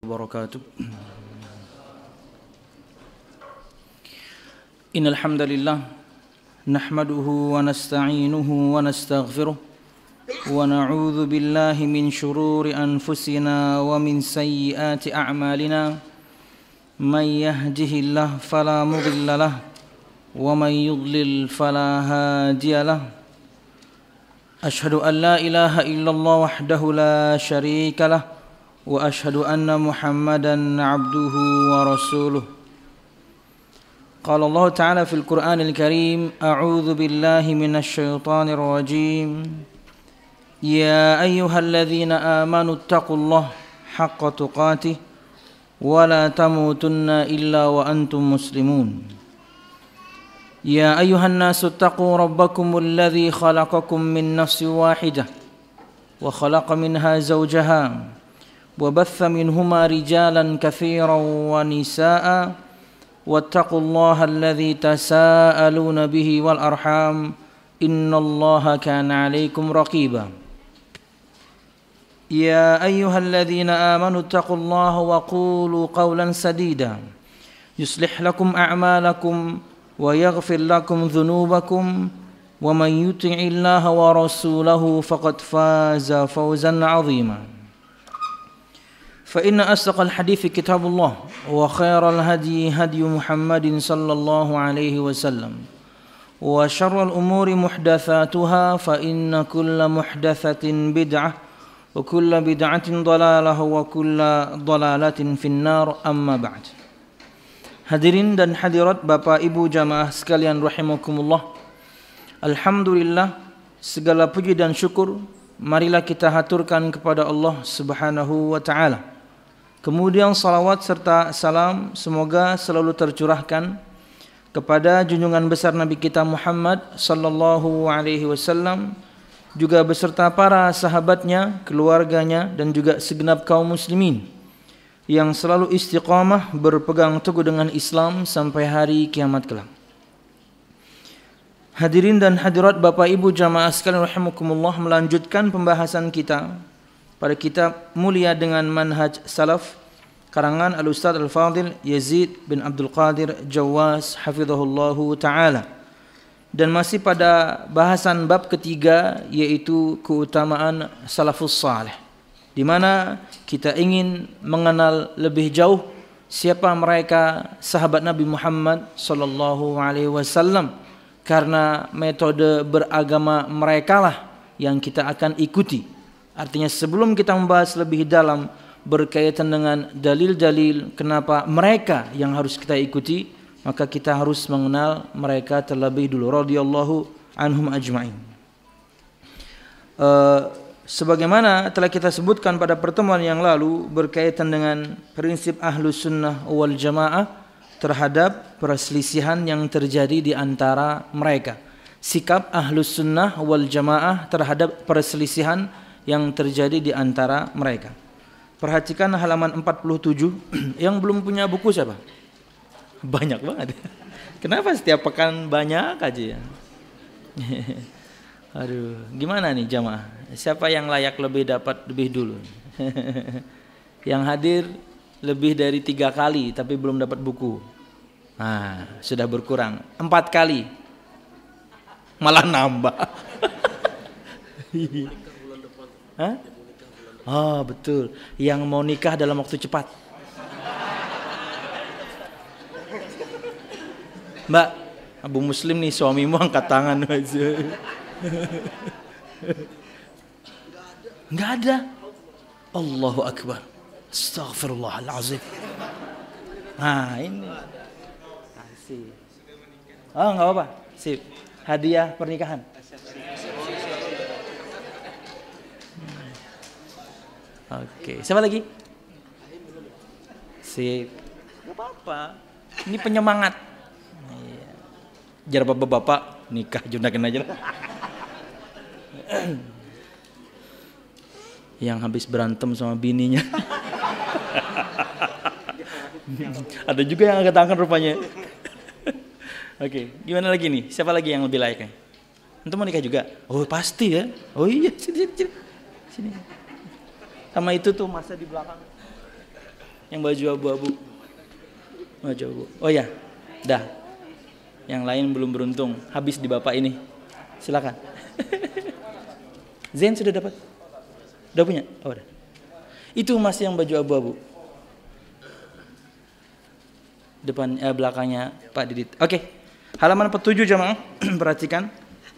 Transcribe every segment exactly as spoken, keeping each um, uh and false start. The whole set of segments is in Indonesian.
wabarakatuh. Innal hamdalillah nahmaduhu wa nasta'inuhu wa nastaghfiruh wa na'udzu billahi min shururi anfusina wa min sayyiati a'malina. May yahdihillahu fala mudilla lahu wa may yudlil fala hadiya lahu. Ashhadu an la ilaha illallah wahdahu la syarika lahu wa ashhadu anna Muhammadan abduhu wa rasuluh. Qala Allah Ta'ala fil Qur'anil Karim, a'udzu billahi minasy syaithanir rajim. Ya ayyuhalladzina amanu taqullaha haqqa tuqatih wa la tamutunna illa wa antum muslimun. يا أيها الناس اتقوا ربكم الذي خلقكم من نفس واحدة وخلق منها زوجها وبث منهما رجالا كثيرا ونساء واتقوا الله الذي تساءلون به والأرحام إن الله كان عليكم رقيبا يا أيها الذين آمنوا اتقوا الله وقولوا قولا سديدا يصلح لكم أعمالكم ويغفر لكم ذنوبكم ومن يطع الله ورسوله فقد فاز فوزا عظيما فإن أصدق الحديث كتاب الله وخير الهدي هدي محمد صلى الله عليه وسلم وشر الأمور محدثاتها فإن كل محدثة بدعة وكل بدعة ضلالة وكل ضلالة في النار أما بعد. Hadirin dan hadirat Bapak Ibu jamaah sekalian rahimakumullah. Alhamdulillah, segala puji dan syukur marilah kita haturkan kepada Allah Subhanahu wa taala. Kemudian salawat serta salam semoga selalu tercurahkan kepada junjungan besar Nabi kita Muhammad sallallahu alaihi wasallam, juga beserta para sahabatnya, keluarganya dan juga segenap kaum muslimin yang selalu istiqamah berpegang teguh dengan Islam sampai hari kiamat kelak. Hadirin dan hadirat Bapak Ibu jamaah sekalian rahimakumullah, melanjutkan pembahasan kita pada kitab mulia dengan manhaj salaf karangan Al-Ustaz Al-Fadil Yazid bin Abdul Qadir Jawas hafizahullahu taala, dan masih pada bahasan bab ketiga, yaitu keutamaan salafus salih, di mana kita ingin mengenal lebih jauh siapa mereka sahabat Nabi Muhammad sallallahu alaihi wasallam, karena metode beragama mereka lah yang kita akan ikuti. Artinya sebelum kita membahas lebih dalam berkaitan dengan dalil-dalil kenapa mereka yang harus kita ikuti, maka kita harus mengenal mereka terlebih dulu, radhiyallahu anhum ajma'in. Uh, Sebagaimana telah kita sebutkan pada pertemuan yang lalu berkaitan dengan prinsip Ahlus Sunnah wal Jamaah terhadap perselisihan yang terjadi di antara mereka. Sikap Ahlus Sunnah wal Jamaah terhadap perselisihan yang terjadi di antara mereka. Perhatikan halaman empat puluh tujuh. Yang belum punya buku siapa? Banyak banget. Kenapa setiap pekan banyak aja ya? Aduh, gimana nih jamaah? Siapa yang layak lebih dapat lebih dulu? Yang hadir lebih dari tiga kali tapi belum dapat buku. Nah, sudah berkurang. Empat kali. Malah nambah. Hah? Oh, betul. Yang mau nikah dalam waktu cepat. Mbak, Abu Muslim nih, suamimu angkat tangan aja. Enggak ada. Allahu Akbar. Astaghfirullahalazim. Nah, ini. Kasih. Oh, enggak apa-apa. Sip. Hadiah pernikahan. Oke, siapa lagi? Sip. Enggak apa-apa. Ini penyemangat. Iya. Jar bapak-bapak nikah junakin aja lah. Yang habis berantem sama bininya. Ada juga yang angkat tangan rupanya. Oke, gimana lagi nih? Siapa lagi yang lebih layaknya? Antum mau nikah juga? Oh pasti ya. Oh iya, sini sini sini. Sama itu tuh masa di belakang. Yang baju abu-abu. Baju abu. Oh ya, dah. Yang lain belum beruntung, habis di bapak ini. Silakan. Zain sudah dapat? Udah punya? Oh, udah. Itu Mas yang baju abu-abu. Depan eh, belakangnya Pak Didit. Oke. Halaman empat puluh tujuh jamaah. Perhatikan.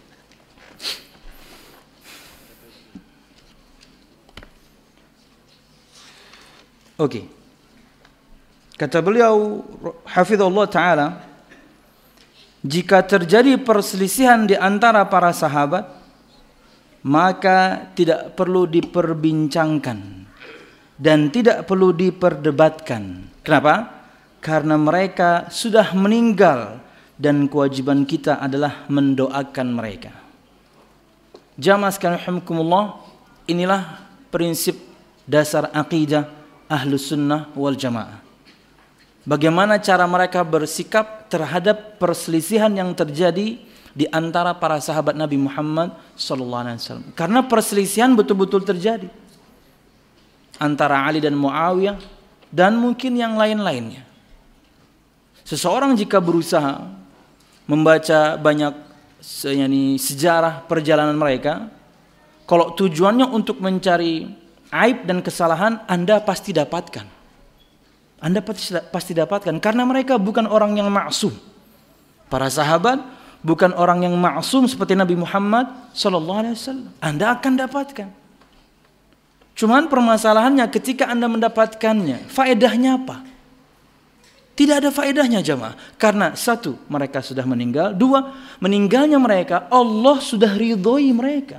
Oke. Kata beliau hafizallahu taala, jika terjadi perselisihan di antara para sahabat, maka tidak perlu diperbincangkan dan tidak perlu diperdebatkan. Kenapa? Karena mereka sudah meninggal dan kewajiban kita adalah mendoakan mereka. Jamaah sekalian rahimakumullah, inilah prinsip dasar akidah Ahlus Sunnah wal Jamaah. Bagaimana cara mereka bersikap terhadap perselisihan yang terjadi di antara para sahabat Nabi Muhammad sallallahu alaihi wasallam. Karena perselisihan betul-betul terjadi antara Ali dan Muawiyah dan mungkin yang lain-lainnya. Seseorang jika berusaha membaca banyak sejarah perjalanan mereka, kalau tujuannya untuk mencari aib dan kesalahan, Anda pasti dapatkan. Anda pasti dapatkan karena mereka bukan orang yang maksum. Para sahabat bukan orang yang maksum seperti Nabi Muhammad sallallahu alaihi wasallam. Anda akan dapatkan. Cuman permasalahannya ketika Anda mendapatkannya, faedahnya apa? Tidak ada faedahnya jamaah. Karena satu, mereka sudah meninggal. Dua, meninggalnya mereka, Allah sudah ridhoi mereka.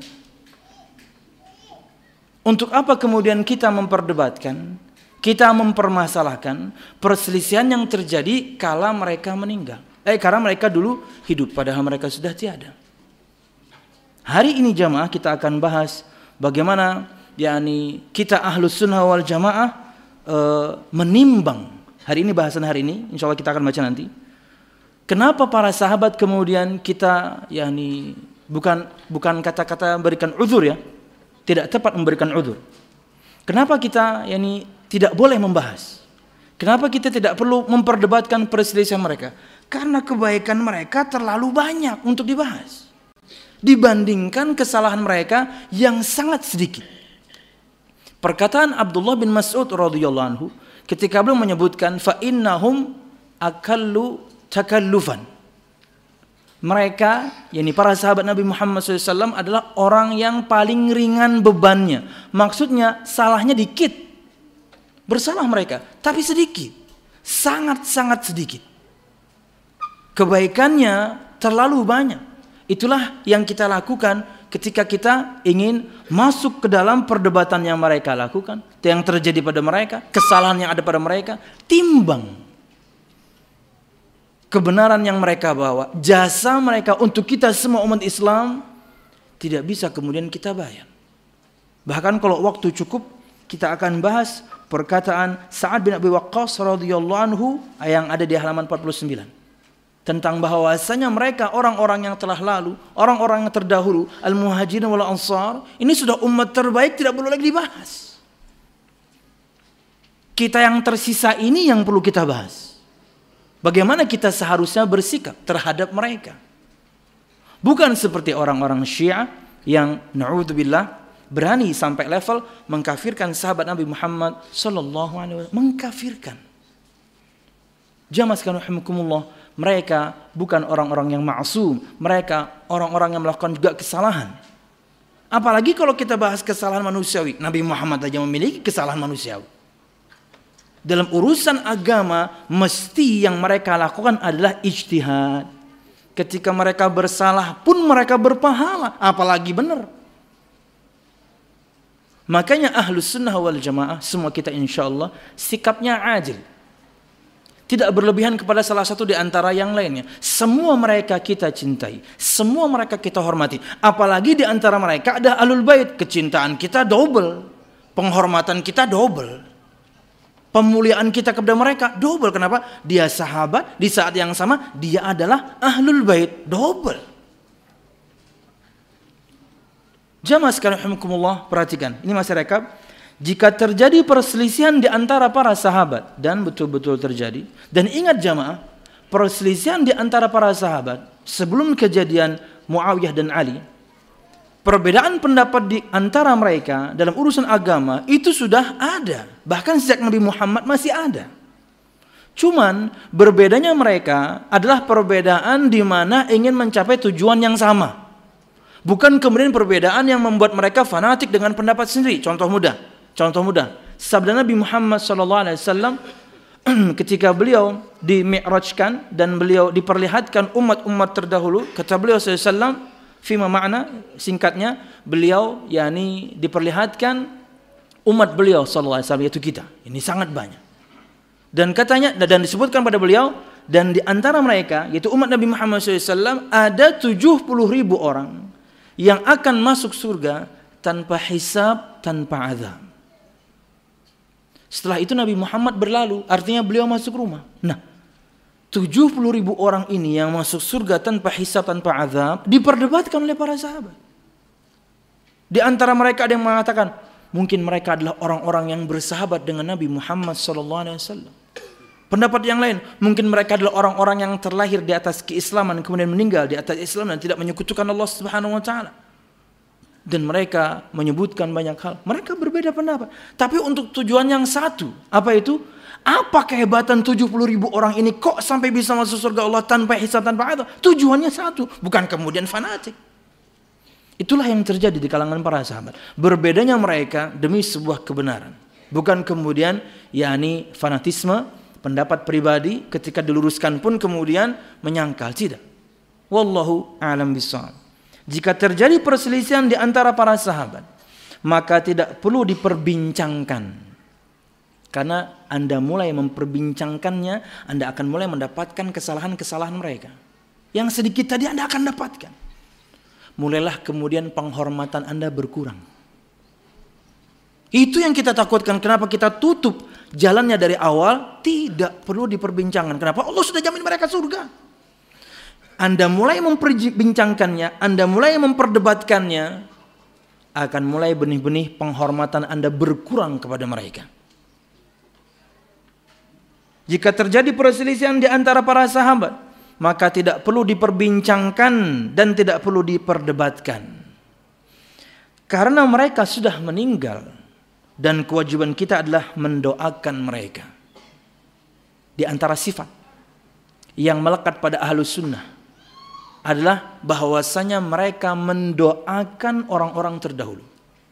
Untuk apa kemudian kita memperdebatkan, kita mempermasalahkan perselisihan yang terjadi kala mereka meninggal? Eh, karena mereka dulu hidup, padahal mereka sudah tiada. Hari ini jamaah kita akan bahas bagaimana yakni kita Ahlus Sunnah wal Jamaah e, menimbang. Hari ini bahasan hari ini, insya Allah kita akan baca nanti. Kenapa para sahabat kemudian kita yakni bukan bukan kata-kata berikan uzur ya, tidak tepat memberikan uzur. Kenapa kita yakni tidak boleh membahas? Kenapa kita tidak perlu memperdebatkan perselisihan mereka? Karena kebaikan mereka terlalu banyak untuk dibahas dibandingkan kesalahan mereka yang sangat sedikit. Perkataan Abdullah bin Mas'ud radhiyallahu anhu ketika beliau menyebutkan fa innahum akallu takallufan. Mereka, yakni para sahabat Nabi Muhammad shallallahu alaihi wasallam adalah orang yang paling ringan bebannya. Maksudnya salahnya dikit. Bersalah mereka, tapi sedikit. Sangat-sangat sedikit. Kebaikannya terlalu banyak. Itulah yang kita lakukan ketika kita ingin masuk ke dalam perdebatan yang mereka lakukan, yang terjadi pada mereka, kesalahan yang ada pada mereka, timbang kebenaran yang mereka bawa, jasa mereka untuk kita semua umat Islam tidak bisa kemudian kita bayar. Bahkan kalau waktu cukup kita akan bahas perkataan Sa'ad bin Abi Waqqas radhiyallahu anhu yang ada di halaman empat puluh sembilan tentang bahwasanya mereka orang-orang yang telah lalu, orang-orang yang terdahulu, al-muhajirin wal ansar, ini sudah umat terbaik, tidak perlu lagi dibahas. Kita yang tersisa ini yang perlu kita bahas. Bagaimana kita seharusnya bersikap terhadap mereka. Bukan seperti orang-orang Syiah yang na'udzubillah berani sampai level mengkafirkan sahabat Nabi Muhammad sallallahu alaihi wasallam, mengkafirkan. Jamaah sekalian rahimakumullah, mereka bukan orang-orang yang maksum, mereka orang-orang yang melakukan juga kesalahan. Apalagi kalau kita bahas kesalahan manusiawi, Nabi Muhammad saja memiliki kesalahan manusiawi. Dalam urusan agama, mesti yang mereka lakukan adalah ijtihad. Ketika mereka bersalah pun mereka berpahala, apalagi benar. Makanya Ahlus Sunnah wal Jamaah, semua kita insyaAllah sikapnya adil. Tidak berlebihan kepada salah satu di antara yang lainnya. Semua mereka kita cintai, semua mereka kita hormati. Apalagi di antara mereka ada Ahlul Bait, kecintaan kita double, penghormatan kita double, pemuliaan kita kepada mereka double. Kenapa? Dia sahabat, di saat yang sama dia adalah Ahlul Bait, double. Jamaah sekalian rahimakumullah, perhatikan. Ini masih rekap. jika terjadi perselisihan di antara para sahabat, dan betul-betul terjadi, dan ingat jamaah, perselisihan di antara para sahabat sebelum kejadian Muawiyah dan Ali, perbedaan pendapat di antara mereka dalam urusan agama itu sudah ada, bahkan sejak Nabi Muhammad masih ada. Cuman berbedanya mereka adalah perbedaan di mana ingin mencapai tujuan yang sama. Bukan kemudian perbedaan yang membuat mereka fanatik dengan pendapat sendiri. Contoh mudah, contoh mudah. Sabda Nabi Muhammad sallallahu alaihi wasallam ketika beliau dimi'rajkan dan beliau diperlihatkan umat-umat terdahulu, kata beliau sallallahu alaihi wasallam, fima ma'na, singkatnya, beliau yakni diperlihatkan umat beliau sallallahu alaihi wasallam, yaitu kita. Ini sangat banyak. Dan katanya, dan disebutkan pada beliau, dan di antara mereka, yaitu umat Nabi Muhammad sallallahu alaihi wasallam, ada tujuh puluh ribu orang yang akan masuk surga tanpa hisab, tanpa azab. Setelah itu Nabi Muhammad berlalu, artinya beliau masuk rumah. Nah, tujuh puluh ribu orang ini yang masuk surga tanpa hisab, tanpa azab, diperdebatkan oleh para sahabat. Di antara mereka ada yang mengatakan, mungkin mereka adalah orang-orang yang bersahabat dengan Nabi Muhammad sallallahu alaihi wasallam. Pendapat yang lain, mungkin mereka adalah orang-orang yang terlahir di atas keislaman kemudian meninggal di atas Islam dan tidak menyekutukan Allah Subhanahu wa taala. Dan mereka menyebutkan banyak hal. Mereka berbeda pendapat, tapi untuk tujuan yang satu. Apa itu? Apa kehebatan tujuh puluh ribu orang ini kok sampai bisa masuk surga Allah tanpa hisab, tanpa azab? Tujuannya satu, bukan kemudian fanatik. Itulah yang terjadi di kalangan para sahabat. Berbedanya mereka demi sebuah kebenaran, bukan kemudian yakni fanatisme, pendapat pribadi ketika diluruskan pun kemudian menyangkal. Tidak. Wallahu a'lam bishawab. Jika terjadi perselisihan di antara para sahabat, maka tidak perlu diperbincangkan. Karena Anda mulai memperbincangkannya, Anda akan mulai mendapatkan kesalahan-kesalahan mereka. Yang sedikit tadi Anda akan dapatkan. Mulailah kemudian penghormatan Anda berkurang. Itu yang kita takutkan. Kenapa kita tutup jalannya dari awal? Tidak perlu diperbincangkan. Kenapa? Allah sudah jamin mereka surga. Anda mulai memperbincangkannya, Anda mulai memperdebatkannya, akan mulai benih-benih penghormatan Anda berkurang kepada mereka. Jika terjadi perselisihan di antara para sahabat, maka tidak perlu diperbincangkan dan tidak perlu diperdebatkan. Karena mereka sudah meninggal. Dan kewajiban kita adalah mendoakan mereka. Di antara sifat yang melekat pada ahlus sunnah adalah bahwasanya mereka mendoakan orang-orang terdahulu.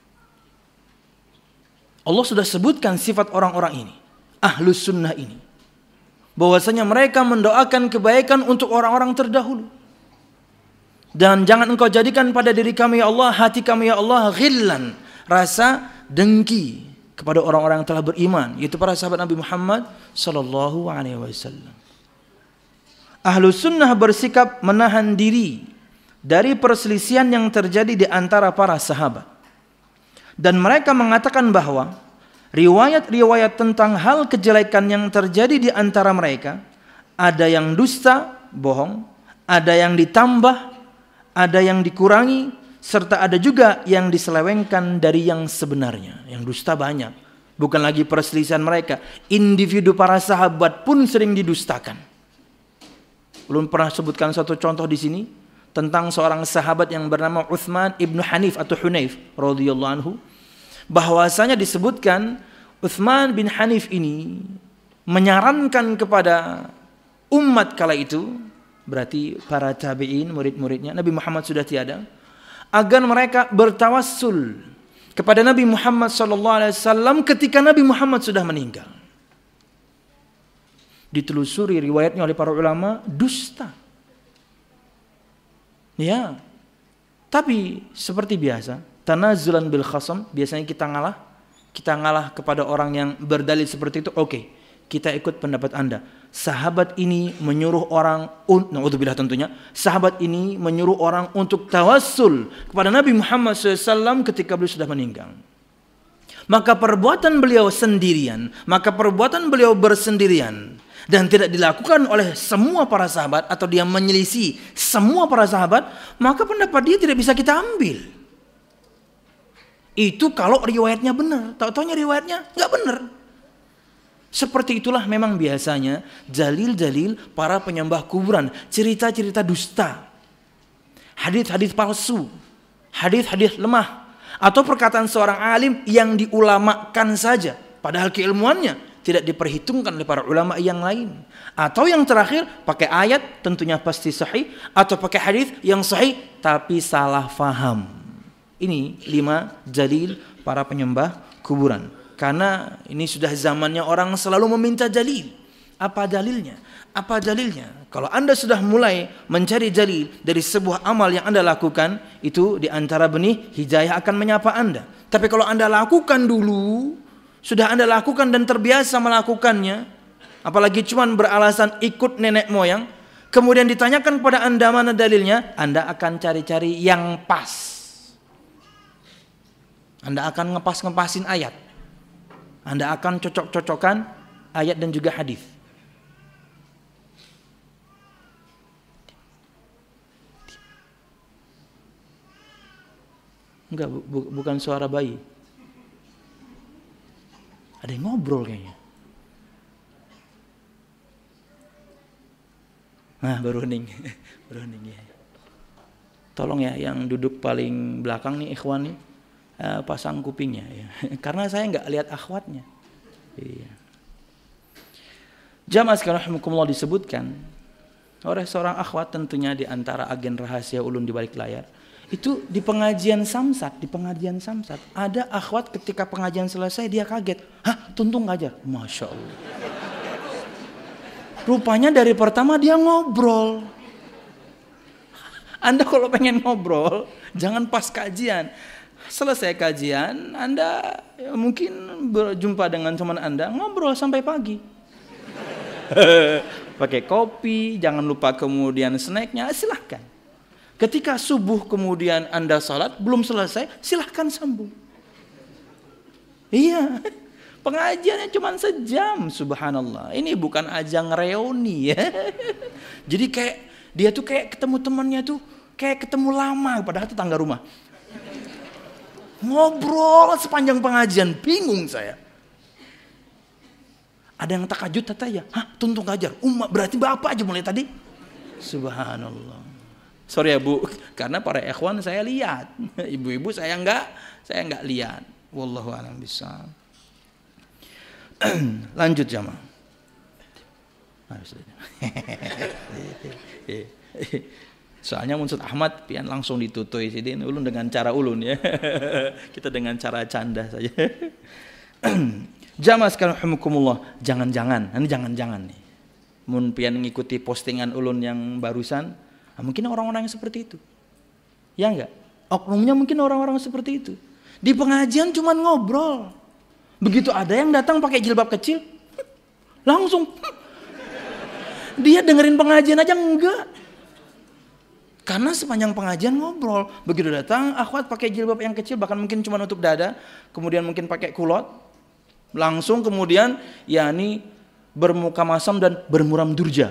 Allah sudah sebutkan sifat orang-orang ini, ahlus sunnah ini, bahwasanya mereka mendoakan kebaikan untuk orang-orang terdahulu. Dan jangan engkau jadikan pada diri kami ya Allah, hati kami ya Allah, ghillan, rasa dengki kepada orang-orang yang telah beriman, yaitu para sahabat Nabi Muhammad sallallahu alaihi wasallam. Ahlus sunnah bersikap menahan diri dari perselisihan yang terjadi di antara para sahabat. Dan mereka mengatakan bahwa riwayat-riwayat tentang hal kejelekan yang terjadi di antara mereka, ada yang dusta, bohong, ada yang ditambah, ada yang dikurangi, serta ada juga yang diselewengkan dari yang sebenarnya. Yang dusta banyak. Bukan lagi perselisihan mereka, individu para sahabat pun sering didustakan. Belum pernah sebutkan satu contoh di sini tentang seorang sahabat yang bernama Utsman ibnu Hanif atau Hunayf radhiyallahu anhu, bahwasanya disebutkan Utsman bin Hanif ini menyarankan kepada umat kala itu, berarti para tabi'in, murid-muridnya, Nabi Muhammad sudah tiada, agar mereka bertawassul kepada Nabi Muhammad sallallahu alaihi wasallam ketika Nabi Muhammad sudah meninggal. Ditelusuri riwayatnya oleh para ulama, dusta. Ya. Tapi seperti biasa, tanazulan bil khasam, biasanya kita ngalah, kita ngalah kepada orang yang berdalil seperti itu. Oke, okay, kita ikut pendapat Anda. Sahabat ini menyuruh orang, naudzubillah tentunya, sahabat ini menyuruh orang untuk tawassul kepada Nabi Muhammad shallallahu alaihi wasallam ketika beliau sudah meninggal. Maka perbuatan beliau sendirian, maka perbuatan beliau bersendirian dan tidak dilakukan oleh semua para sahabat, atau dia menyelisih semua para sahabat, maka pendapat dia tidak bisa kita ambil. Itu kalau riwayatnya benar. Tahu-taunya riwayatnya nggak benar. Seperti itulah memang biasanya dalil-dalil para penyembah kuburan, cerita-cerita dusta, hadis-hadis palsu, hadis-hadis lemah, atau perkataan seorang alim yang diulamakan saja, padahal keilmuannya tidak diperhitungkan oleh para ulama yang lain. Atau yang terakhir pakai ayat tentunya pasti sahih, atau pakai hadis yang sahih tapi salah faham. Ini lima dalil para penyembah kuburan. Karena ini sudah zamannya orang selalu meminta dalil. Apa dalilnya? Apa dalilnya? Kalau Anda sudah mulai mencari dalil dari sebuah amal yang Anda lakukan, itu di antara benih hidayah akan menyapa Anda. Tapi kalau Anda lakukan dulu, sudah Anda lakukan dan terbiasa melakukannya, apalagi cuma beralasan ikut nenek moyang, kemudian ditanyakan kepada Anda mana dalilnya, Anda akan cari-cari yang pas. Anda akan ngepas-ngepasin ayat. Anda akan cocok-cocokkan ayat dan juga hadis. Enggak, bu, bukan suara bayi. Ada yang ngobrol kayaknya. Nah, baru hening. Baru hening ya. Tolong ya yang duduk paling belakang nih ikhwan nih, uh, pasang kupingnya ya. Karena saya enggak lihat akhwatnya. Iya. Jamaah sekalian rahimakumullah, disebutkan oleh seorang akhwat tentunya di antara agen rahasia ulun di balik layar. Itu di pengajian samsat, di pengajian samsat ada akhwat ketika pengajian selesai dia kaget. Hah, tuntung ngajar? Masya Allah. Rupanya dari pertama dia ngobrol. Anda kalau pengen ngobrol, jangan pas kajian. Selesai kajian, Anda ya, mungkin berjumpa dengan teman Anda, ngobrol sampai pagi. Pakai kopi, jangan lupa kemudian snacknya, silahkan. Ketika subuh kemudian Anda salat, belum selesai, silahkan sambung. Iya, pengajiannya cuma sejam, subhanallah. Ini bukan ajang reuni ya. Jadi kayak, dia tuh kayak ketemu temannya tuh, kayak ketemu lama, padahal tetangga rumah. Ngobrol sepanjang pengajian, bingung saya. Ada yang takajud katanya, hah tuntung ngajar, umat berarti bapak aja mulai tadi. Subhanallah. Sorry ya bu, karena para ikhwan saya lihat, ibu-ibu saya enggak, saya enggak lihat. Wallahu a'lam bishawab. Lanjut jamaah. Soalnya Munsut Ahmad pian langsung ditutui sini ulun dengan cara ulun ya. Kita dengan cara canda saja. Jamaah sekalian rahimakumullah, jangan-jangan, ini jangan-jangan nih. Mun pian ngikuti postingan ulun yang barusan, nah, mungkin orang-orang yang seperti itu. Ya enggak? Oknumnya mungkin orang-orang seperti itu. Di pengajian cuman ngobrol. Begitu ada yang datang pakai jilbab kecil, langsung dia dengerin pengajian aja enggak. Karena sepanjang pengajian ngobrol. Begitu datang akhwat pakai jilbab yang kecil, bahkan mungkin cuma nutup dada, kemudian mungkin pakai kulot, langsung kemudian yakni bermuka masam dan bermuram durja.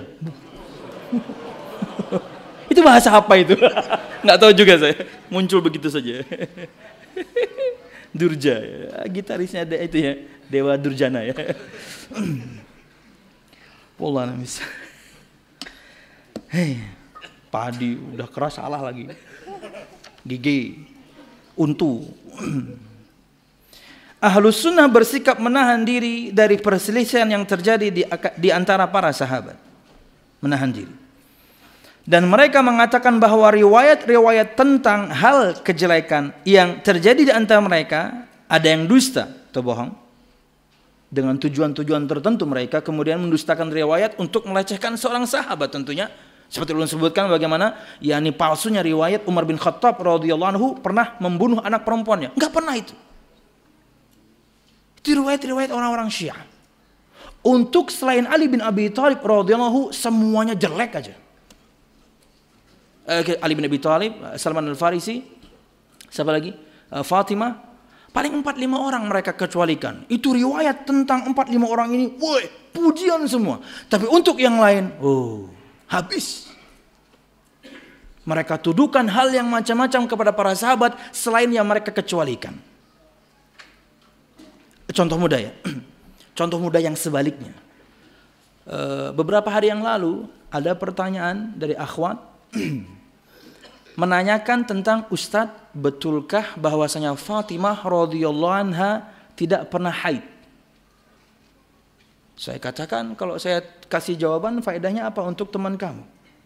Itu bahasa apa itu? Nggak tahu juga saya. Muncul begitu saja. Durja, ya. Gitarisnya ada itu ya, Dewa Durjana ya. Wallah namis. Hei, padi udah keras salah lagi. Gigi, untu. Ahlus sunnah bersikap menahan diri dari perselisihan yang terjadi di, di antara para sahabat. Menahan diri. Dan mereka mengatakan bahwa riwayat-riwayat tentang hal kejelekan yang terjadi di antara mereka, ada yang dusta atau bohong. Dengan tujuan-tujuan tertentu mereka kemudian mendustakan riwayat untuk melecehkan seorang sahabat tentunya. Seperti ulun sebutkan bagaimana yakni palsunya riwayat Umar bin Khattab radhiyallahu anhu pernah membunuh anak perempuannya. Enggak pernah itu. Itu riwayat-riwayat orang-orang Syiah. Untuk selain Ali bin Abi Thalib radhiyallahu anhu semuanya jelek aja. Ali bin Abi Thalib, Salman Al-Farisi, siapa lagi? Fatimah. Paling empat lima orang mereka kecualikan. Itu riwayat tentang empat lima orang ini, woi, pujian semua. Tapi untuk yang lain, oh, habis. Mereka tuduhkan hal yang macam-macam kepada para sahabat selain yang mereka kecualikan. Contoh mudah ya. Contoh mudah yang sebaliknya. E, beberapa hari yang lalu ada pertanyaan dari akhwat menanyakan tentang, Ustadz, betulkah bahwasanya Fatimah radhiyallahu anha tidak pernah haid? Saya katakan, kalau saya kasih jawaban, faedahnya apa untuk teman kamu?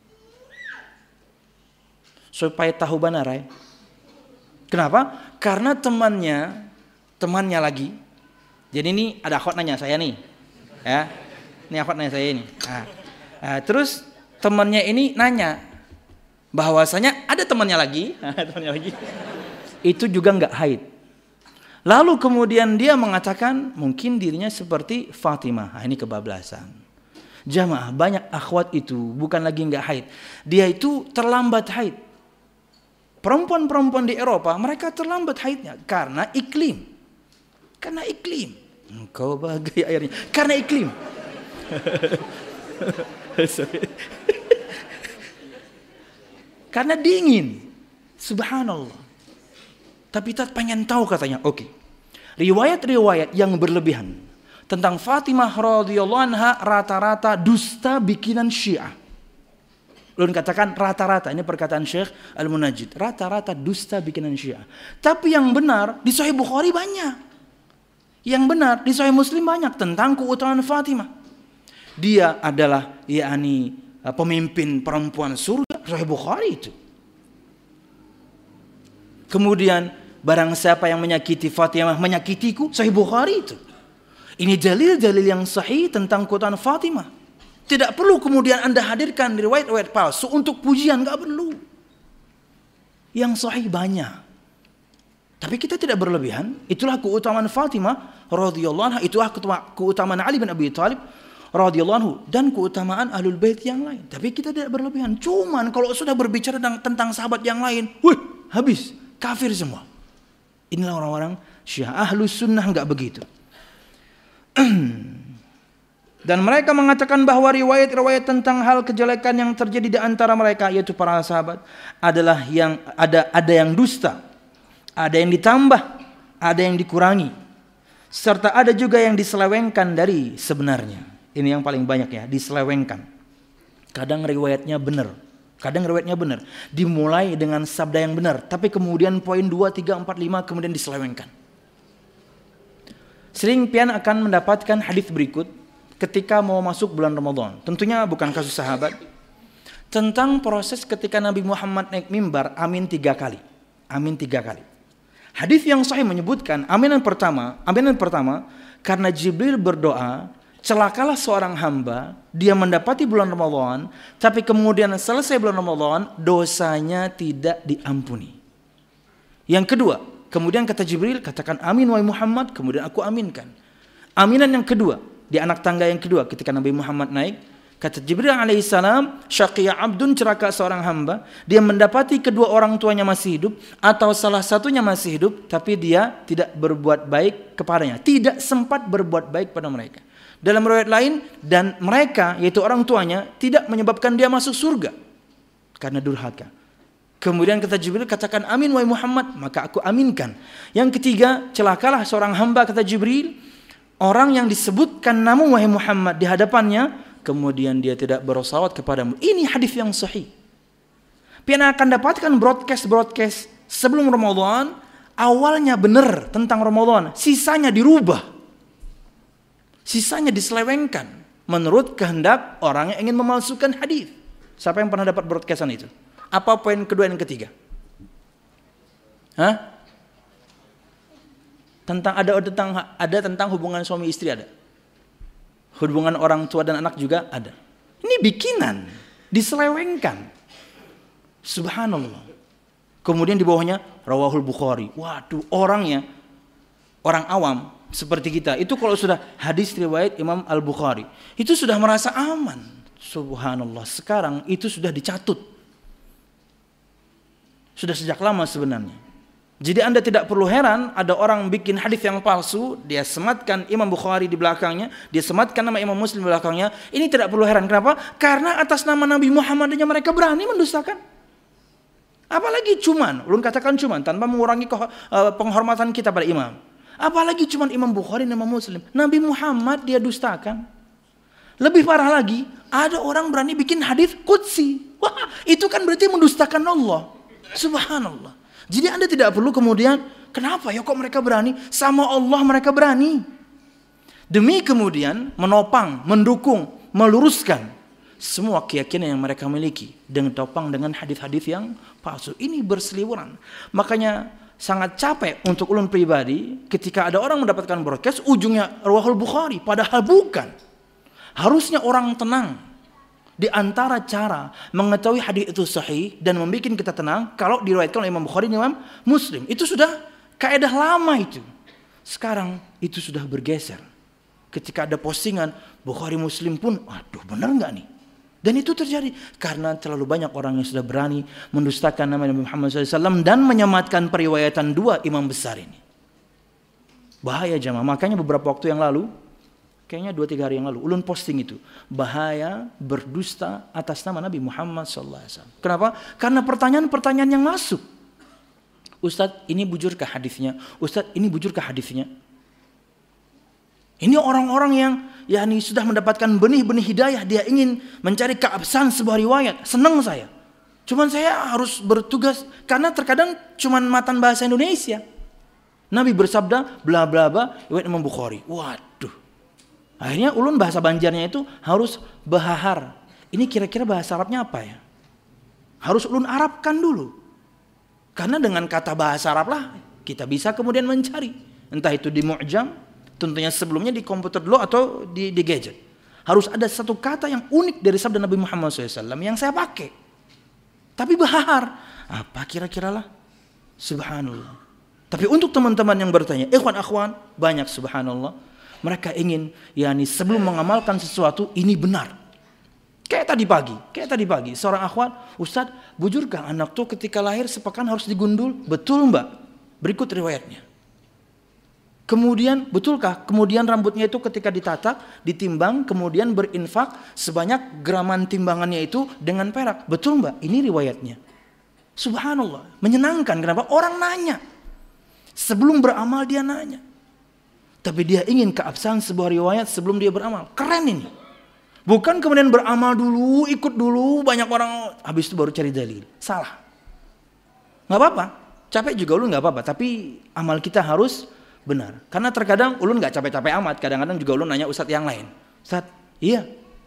Supaya tahu benar ya. Kenapa? Karena temannya, temannya lagi. Jadi ini ada akhwat nanya saya nih, ya. Ini akhwat nanya saya ini. Nah, nah, terus temannya ini nanya bahwasanya ada temannya lagi, temannya lagi. Itu juga nggak haid. Lalu kemudian dia mengatakan mungkin dirinya seperti Fatimah. Nah, ini kebablasan. Jamaah, banyak akhwat itu bukan lagi nggak haid, dia itu terlambat haid. Perempuan-perempuan di Eropa mereka terlambat haidnya karena iklim. Karena iklim. Engkau bagai airnya. Karena iklim. Karena dingin. Subhanallah. Tapi kita pengen tahu katanya. Oke. Okay. Riwayat-riwayat yang berlebihan tentang Fatimah radhiyallahu anha rata-rata dusta bikinan Syiah. Lalu dikatakan rata-rata, ini perkataan Syekh Al-Munajjid, rata-rata dusta bikinan Syiah. Tapi yang benar di Sahih Bukhari banyak. Yang benar di Sahih Muslim banyak tentang keutamaan Fatimah. Dia adalah yakni pemimpin perempuan surga, Sahih Bukhari itu. Kemudian barang siapa yang menyakiti Fatimah menyakitiku, Sahih Bukhari itu. Ini dalil-dalil yang sahih tentang keutamaan Fatimah. Tidak perlu kemudian Anda hadirkan riwayat-riwayat palsu untuk pujian, nggak perlu. Yang sahih banyak. Tapi kita tidak berlebihan. Itulah keutamaan Fatimah radhiyallahu anha, itulah keutamaan Ali bin Abi Thalib radhiyallahu anhu dan keutamaan Ahlul Bait yang lain. Tapi kita tidak berlebihan. Cuman kalau sudah berbicara tentang sahabat yang lain, wih, habis, kafir semua. Inilah orang-orang Syiah. Ahlus Sunnah nggak begitu. Dan mereka mengatakan bahwa riwayat-riwayat tentang hal kejelekan yang terjadi di antara mereka, yaitu para sahabat, adalah yang ada ada yang dusta, ada yang ditambah, ada yang dikurangi, serta ada juga yang diselewengkan dari sebenarnya. Ini yang paling banyak ya, diselewengkan. Kadang riwayatnya benar, kadang riwayatnya benar, dimulai dengan sabda yang benar, tapi kemudian poin dua, tiga, empat, lima kemudian diselewengkan. Sering pian akan mendapatkan hadis berikut ketika mau masuk bulan Ramadan. Tentunya bukan kasus sahabat. Tentang proses ketika Nabi Muhammad naik mimbar, amin tiga kali. Amin tiga kali. Hadis yang sahih menyebutkan, aminan pertama, aminan pertama, karena Jibril berdoa, celakalah seorang hamba, dia mendapati bulan Ramadan, tapi kemudian selesai bulan Ramadan, dosanya tidak diampuni. Yang kedua, kemudian kata Jibril, katakan amin wahai Muhammad, kemudian aku aminkan. Aminan yang kedua, di anak tangga yang kedua ketika Nabi Muhammad naik, kata Jibril alaihissalam, syaqiya abdun, celaka seorang hamba, dia mendapati kedua orang tuanya masih hidup atau salah satunya masih hidup, tapi dia tidak berbuat baik kepadanya, tidak sempat berbuat baik pada mereka. Dalam riwayat lain, dan mereka yaitu orang tuanya tidak menyebabkan dia masuk surga karena durhaka. Kemudian kata Jibril, katakan amin wahai Muhammad, maka aku aminkan. Yang ketiga, celakalah seorang hamba, kata Jibril, orang yang disebutkan nama wahai Muhammad di hadapannya, kemudian dia tidak bersalawat kepadamu. Ini hadis yang sahih. Pian akan dapatkan broadcast-broadcast sebelum Ramadan, awalnya benar tentang Ramadan, sisanya dirubah. Sisanya diselewengkan menurut kehendak orang yang ingin memalsukan hadis. Siapa yang pernah dapat broadcastan itu? Apa poin kedua dan ketiga? Hah? Tentang ada tentang ada tentang hubungan suami istri ada. Hubungan orang tua dan anak juga ada. Ini bikinan, diselewengkan. Subhanallah. Kemudian di bawahnya rawahul Bukhari. Waduh, orangnya orang awam seperti kita. Itu kalau sudah hadis riwayat Imam Al-Bukhari, itu sudah merasa aman. Subhanallah. Sekarang itu sudah dicatut. Sudah sejak lama sebenarnya. Jadi Anda tidak perlu heran ada orang bikin hadis yang palsu, dia sematkan Imam Bukhari di belakangnya, dia sematkan nama Imam Muslim di belakangnya. Ini tidak perlu heran. Kenapa? Karena atas nama Nabi Muhammad aja mereka berani mendustakan. Apalagi cuman, ulun katakan cuman tanpa mengurangi penghormatan kita pada imam. Apalagi cuma Imam Bukhari dan Imam Muslim. Nabi Muhammad dia dustakan. Lebih parah lagi, ada orang berani bikin hadis qudsi. Wah, itu kan berarti mendustakan Allah. Subhanallah. Jadi Anda tidak perlu kemudian, kenapa ya kok mereka berani? Sama Allah mereka berani. Demi kemudian menopang, mendukung, meluruskan semua keyakinan yang mereka miliki dengan topang dengan hadis-hadis yang palsu. Ini berseliweran. Makanya sangat capek untuk ulun pribadi ketika ada orang mendapatkan broadcast ujungnya Rawahul Bukhari, padahal bukan. Harusnya orang tenang. Di antara cara mengetahui hadis itu sahih dan membuat kita tenang kalau diriwayatkan oleh Imam Bukhari dan Imam Muslim. Itu sudah kaidah lama itu. Sekarang itu sudah bergeser. Ketika ada postingan Bukhari Muslim pun, aduh benar nggak nih? Dan itu terjadi karena terlalu banyak orang yang sudah berani mendustakan nama Nabi Muhammad shallallahu alaihi wasallam dan menyematkan periwayatan dua imam besar ini. Bahaya jamaah. Makanya beberapa waktu yang lalu, kayaknya dua tiga hari yang lalu, ulun posting itu. Bahaya berdusta atas nama Nabi Muhammad shallallahu alaihi wasallam. Kenapa? Karena pertanyaan-pertanyaan yang masuk. Ustadz, ini bujurkah hadisnya? Ustadz, ini bujurkah hadisnya? Ini orang-orang yang yakni sudah mendapatkan benih-benih hidayah, dia ingin mencari keabsahan sebuah riwayat. Senang saya. Cuman saya harus bertugas karena terkadang cuman matan bahasa Indonesia. Nabi bersabda bla bla bla, riwayat Imam Bukhari. Waduh. Akhirnya ulun bahasa Banjarnya itu harus bahahar. Ini kira-kira bahasa Arabnya apa ya? Harus ulun Arabkan dulu. Karena dengan kata bahasa Arab lah kita bisa kemudian mencari. Entah itu di mu'jam, tentunya sebelumnya di komputer dulu atau di, di gadget. Harus ada satu kata yang unik dari sabda Nabi Muhammad shallallahu alaihi wasallam yang saya pakai. Tapi bahar. Apa kira-kira lah? Subhanallah. Tapi untuk teman-teman yang bertanya, ikhwan akhwan, banyak subhanallah. Mereka ingin, yakni sebelum mengamalkan sesuatu, ini benar. Kayak tadi pagi, kayak tadi pagi. Seorang akhwan, Ustadz, bujurkah anak tuh ketika lahir sepekan harus digundul? Betul mbak. Berikut riwayatnya. Kemudian, betulkah? Kemudian rambutnya itu ketika ditatak, ditimbang, kemudian berinfak sebanyak graman timbangannya itu dengan perak. Betul mbak? Ini riwayatnya. Subhanallah. Menyenangkan. Kenapa? Orang nanya. Sebelum beramal dia nanya. Tapi dia ingin keabsahan sebuah riwayat sebelum dia beramal. Keren ini. Bukan kemudian beramal dulu, ikut dulu, banyak orang, habis itu baru cari dalil. Salah. Gak apa-apa. Capek juga ulun gak apa-apa. Tapi amal kita harus benar. Karena terkadang ulun gak capek-capek amat. Kadang-kadang juga ulun nanya ustadz yang lain. Ustadz, iya.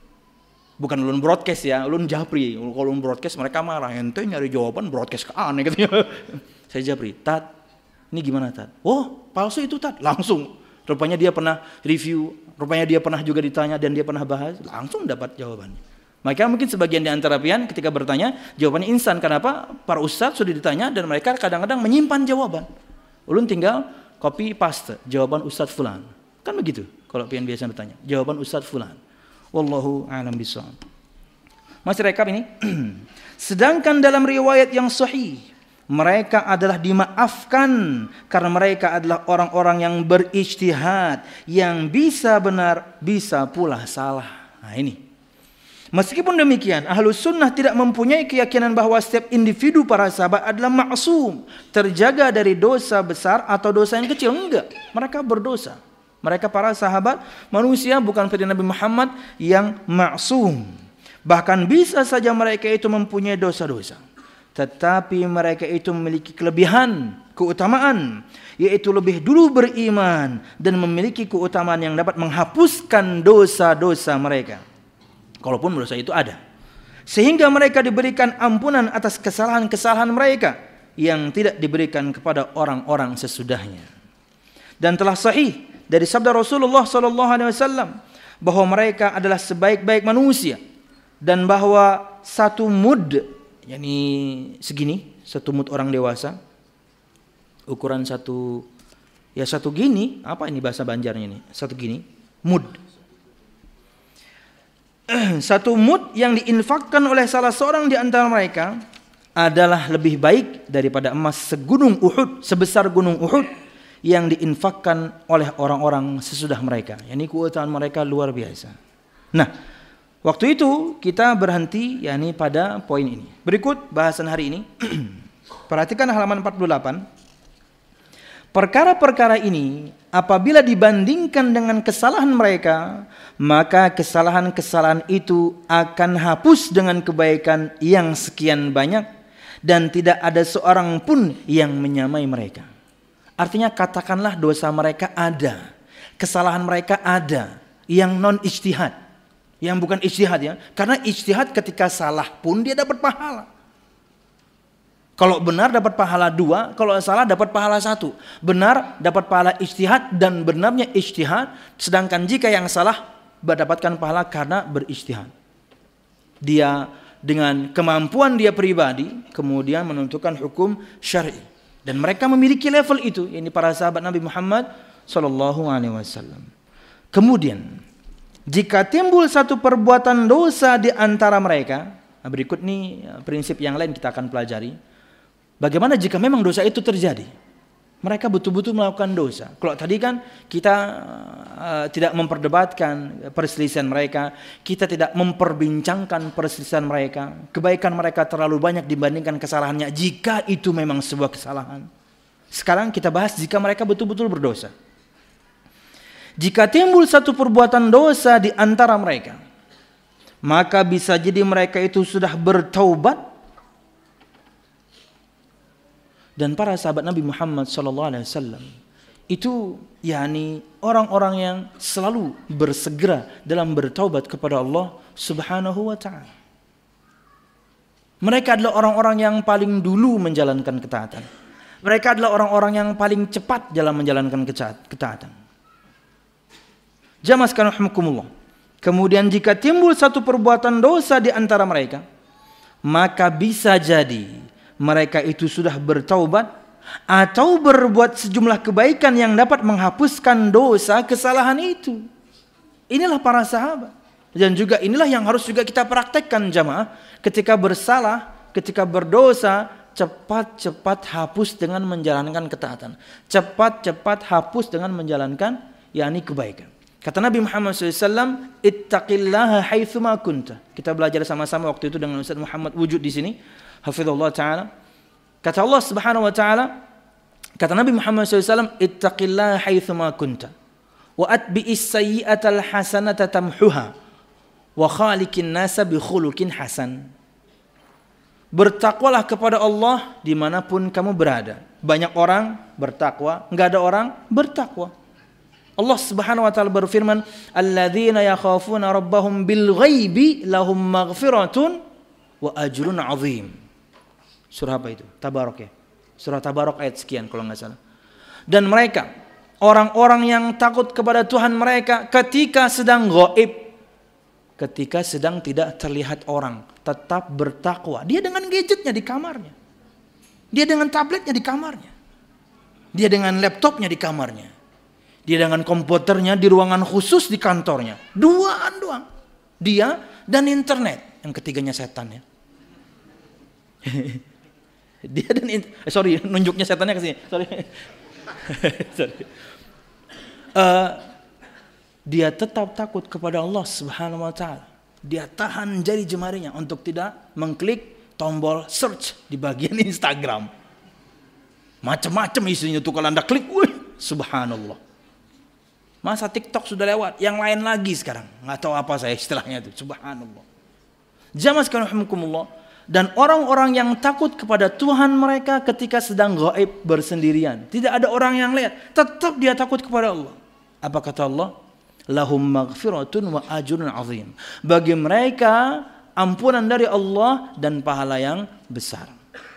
Bukan ulun broadcast ya, ulun japri. Kalau ulun broadcast mereka marah. Ente nyari jawaban broadcast ke aneh katanya. Saya japri. Tat, ini gimana Tat? Oh, palsu itu Tat. Langsung. Rupanya dia pernah review. Rupanya dia pernah juga ditanya dan dia pernah bahas. Langsung dapat jawabannya. Maka mungkin sebagian di antara pian ketika bertanya, jawabannya instan. Kenapa? Para ustadz sudah ditanya dan mereka kadang-kadang menyimpan jawaban. Ulun tinggal copy paste jawaban Ustadz Fulan. Kan begitu kalau pian biasa bertanya. Jawaban Ustadz Fulan. Wallahu a'lam bishawab. Masih rekap ini. Sedangkan dalam riwayat yang sahih, mereka adalah dimaafkan karena mereka adalah orang-orang yang berijtihad, yang bisa benar, bisa pula salah. Nah ini. Meskipun demikian, Ahlus Sunnah tidak mempunyai keyakinan bahwa setiap individu para sahabat adalah maksum, terjaga dari dosa besar atau dosa yang kecil. Enggak, mereka berdosa. Mereka para sahabat manusia, bukan seperti Nabi Muhammad yang maksum. Bahkan bisa saja mereka itu mempunyai dosa-dosa. Tetapi mereka itu memiliki kelebihan, keutamaan, yaitu lebih dulu beriman dan memiliki keutamaan yang dapat menghapuskan dosa-dosa mereka. Kalaupun dosa itu ada. Sehingga mereka diberikan ampunan atas kesalahan-kesalahan mereka yang tidak diberikan kepada orang-orang sesudahnya. Dan telah sahih dari sabda Rasulullah sallallahu alaihi wasallam bahwa mereka adalah sebaik-baik manusia dan bahwa satu mud, yakni segini, satu mud orang dewasa, ukuran satu, ya satu gini, apa ini bahasa Banjarnya ini? Satu gini, mud. Satu mud yang diinfakkan oleh salah seorang di antara mereka adalah lebih baik daripada emas segunung Uhud, sebesar gunung Uhud yang diinfakkan oleh orang-orang sesudah mereka. Yani keutamaan mereka luar biasa. Nah, waktu itu kita berhenti yakni pada poin ini. Berikut bahasan hari ini. Perhatikan halaman empat puluh delapan. Perkara-perkara ini apabila dibandingkan dengan kesalahan mereka, maka kesalahan-kesalahan itu akan hapus dengan kebaikan yang sekian banyak dan tidak ada seorang pun yang menyamai mereka. Artinya katakanlah dosa mereka ada, kesalahan mereka ada, yang non ijtihad, yang bukan ijtihad ya. Karena ijtihad ketika salah pun dia dapat pahala. Kalau benar dapat pahala dua, kalau salah dapat pahala satu. Benar dapat pahala ijtihad dan benarnya ijtihad, sedangkan jika yang salah mendapatkan pahala karena berijtihad. Dia dengan kemampuan dia pribadi kemudian menentukan hukum syar'i, dan mereka memiliki level itu, ini para sahabat Nabi Muhammad sallallahu alaihi wasallam. Kemudian jika timbul satu perbuatan dosa di antara mereka, nah berikut nih prinsip yang lain kita akan pelajari. Bagaimana jika memang dosa itu terjadi? Mereka betul-betul melakukan dosa. Kalau tadi kan kita uh, tidak memperdebatkan perselisihan mereka, kita tidak memperbincangkan perselisihan mereka, kebaikan mereka terlalu banyak dibandingkan kesalahannya, jika itu memang sebuah kesalahan. Sekarang kita bahas jika mereka betul-betul berdosa. Jika timbul satu perbuatan dosa di antara mereka, maka bisa jadi mereka itu sudah bertaubat. Dan para sahabat Nabi Muhammad sallallahu alaihi wasallam itu yakni orang-orang yang selalu bersegera dalam bertaubat kepada Allah Subhanahu wa taala. Mereka adalah orang-orang yang paling dulu menjalankan ketaatan. Mereka adalah orang-orang yang paling cepat dalam menjalankan ketaatan. Jamaah sekalian rahimakumullah. Kemudian jika timbul satu perbuatan dosa di antara mereka, maka bisa jadi mereka itu sudah bertaubat atau berbuat sejumlah kebaikan yang dapat menghapuskan dosa kesalahan itu. Inilah para sahabat. Dan juga inilah yang harus juga kita praktekkan jamaah. Ketika bersalah, ketika berdosa, cepat-cepat hapus dengan menjalankan ketaatan. Cepat-cepat hapus dengan menjalankan yakni kebaikan. Kata Nabi Muhammad shallallahu alaihi wasallam, ittaqillaha haitsuma kunta. Kita belajar sama-sama waktu itu dengan Ustaz Muhammad wujud di sini. Hafizullah ta'ala. Kata Allah subhanahu wa ta'ala, kata Nabi Muhammad shallallahu alaihi wasallam, ittaqillaha haitsuma kunta wa atbi'is sayyi'atal hasanata tamhuha wa khaliqin nasa bi khuluqin hasan. Bertakwalah kepada Allah dimanapun kamu berada. Banyak orang bertakwa, enggak ada orang bertakwa. Allah subhanahu wa ta'ala berfirman, alladzina yakhafuna rabbahum bil ghaibi lahum maghfiratun wa ajrun azim. Surah apa itu? Tabarok ya. Surah Tabarok ayat sekian kalau nggak salah. Dan mereka, orang-orang yang takut kepada Tuhan mereka ketika sedang gaib, ketika sedang tidak terlihat orang, tetap bertakwa. Dia dengan gadgetnya di kamarnya. Dia dengan tabletnya di kamarnya. Dia dengan laptopnya di kamarnya. Dia dengan komputernya di ruangan khusus di kantornya. Duaan doang. Dia dan internet. Yang ketiganya setan ya. Dia dan eh, sorry nunjuknya setannya ke sini. Sorry. sorry. Uh, dia tetap takut kepada Allah Subhanahu wa taala. Dia tahan jari jemarinya untuk tidak mengklik tombol search di bagian Instagram. Macam-macam isinya tuh kalau Anda klik, wih, subhanallah. Masa TikTok sudah lewat, yang lain lagi sekarang. Nggak tahu apa saya istilahnya itu, subhanallah. Jamaah sekalian rahimakumullah. Dan orang-orang yang takut kepada Tuhan mereka ketika sedang gaib bersendirian. Tidak ada orang yang lihat. Tetap dia takut kepada Allah. Apa kata Allah? Lahum maghfiratun wa ajrun azim. Bagi mereka ampunan dari Allah dan pahala yang besar.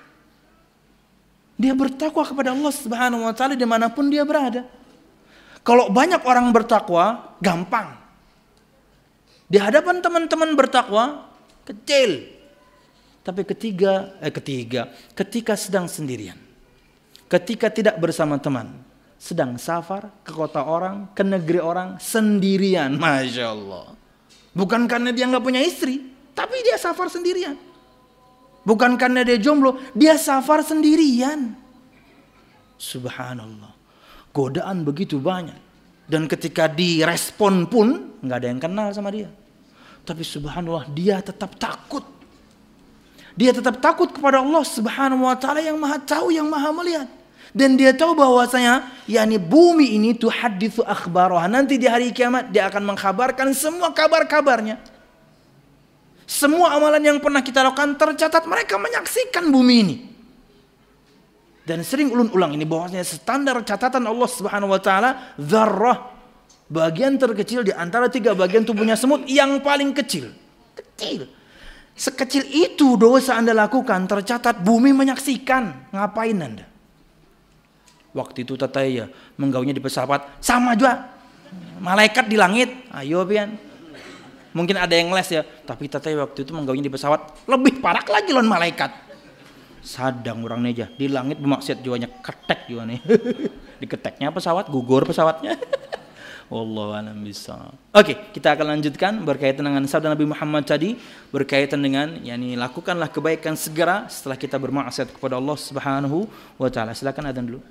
Dia bertakwa kepada Allah Subhanahu wa taala dimanapun dia berada. Kalau banyak orang bertakwa, gampang. Di hadapan teman-teman bertakwa, kecil. Tapi ketiga, eh ketiga, ketika sedang sendirian, ketika tidak bersama teman, sedang safar ke kota orang, ke negeri orang, sendirian, masya Allah. Bukan karena dia nggak punya istri, tapi dia safar sendirian. Bukan karena dia jomblo, dia safar sendirian. Subhanallah, godaan begitu banyak. Dan ketika direspon pun nggak ada yang kenal sama dia. Tapi subhanallah, dia tetap takut. Dia tetap takut kepada Allah Subhanahu wa taala yang Maha tahu, yang Maha melihat. Dan dia tahu bahwasanya yakni bumi ini tuhaditsu akhbaraha. Nanti di hari kiamat dia akan mengkhabarkan semua kabar-kabarnya. Semua amalan yang pernah kita lakukan tercatat, mereka menyaksikan bumi ini. Dan sering ulun-ulang ini bahwasanya standar catatan Allah Subhanahu wa taala dzarrah, bagian terkecil di antara tiga bagian tubuhnya semut yang paling kecil. Kecil. Sekecil itu dosa Anda lakukan tercatat, bumi menyaksikan. Ngapain Anda? Waktu itu tataya menggaunya di pesawat sama juga. Malaikat di langit, ayo pian. Mungkin ada yang les ya, tapi tataya waktu itu menggaunya di pesawat lebih parah lagi lawan malaikat. Sadang orang neja di langit bermaksiat jiwanya ketek juga nih. Diketeknya pesawat, gugur pesawatnya. Wallahu a'lam bishawab. Oke, kita akan lanjutkan berkaitan dengan sabda Nabi Muhammad tadi, berkaitan dengan yakni lakukanlah kebaikan segera setelah kita bermaksiat kepada Allah Subhanahu wa taala. Silakan adzan dulu.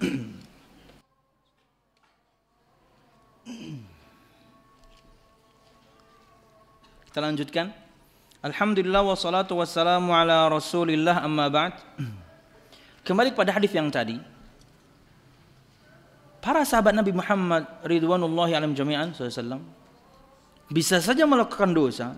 Kita lanjutkan. Alhamdulillah wassalatu wassalamu ala Rasulillah amma ba'd. Kembali pada hadis yang tadi. Para sahabat Nabi Muhammad ridwanullahi alaihim jami'an sallallahu alaihi wasallam bisa saja melakukan dosa,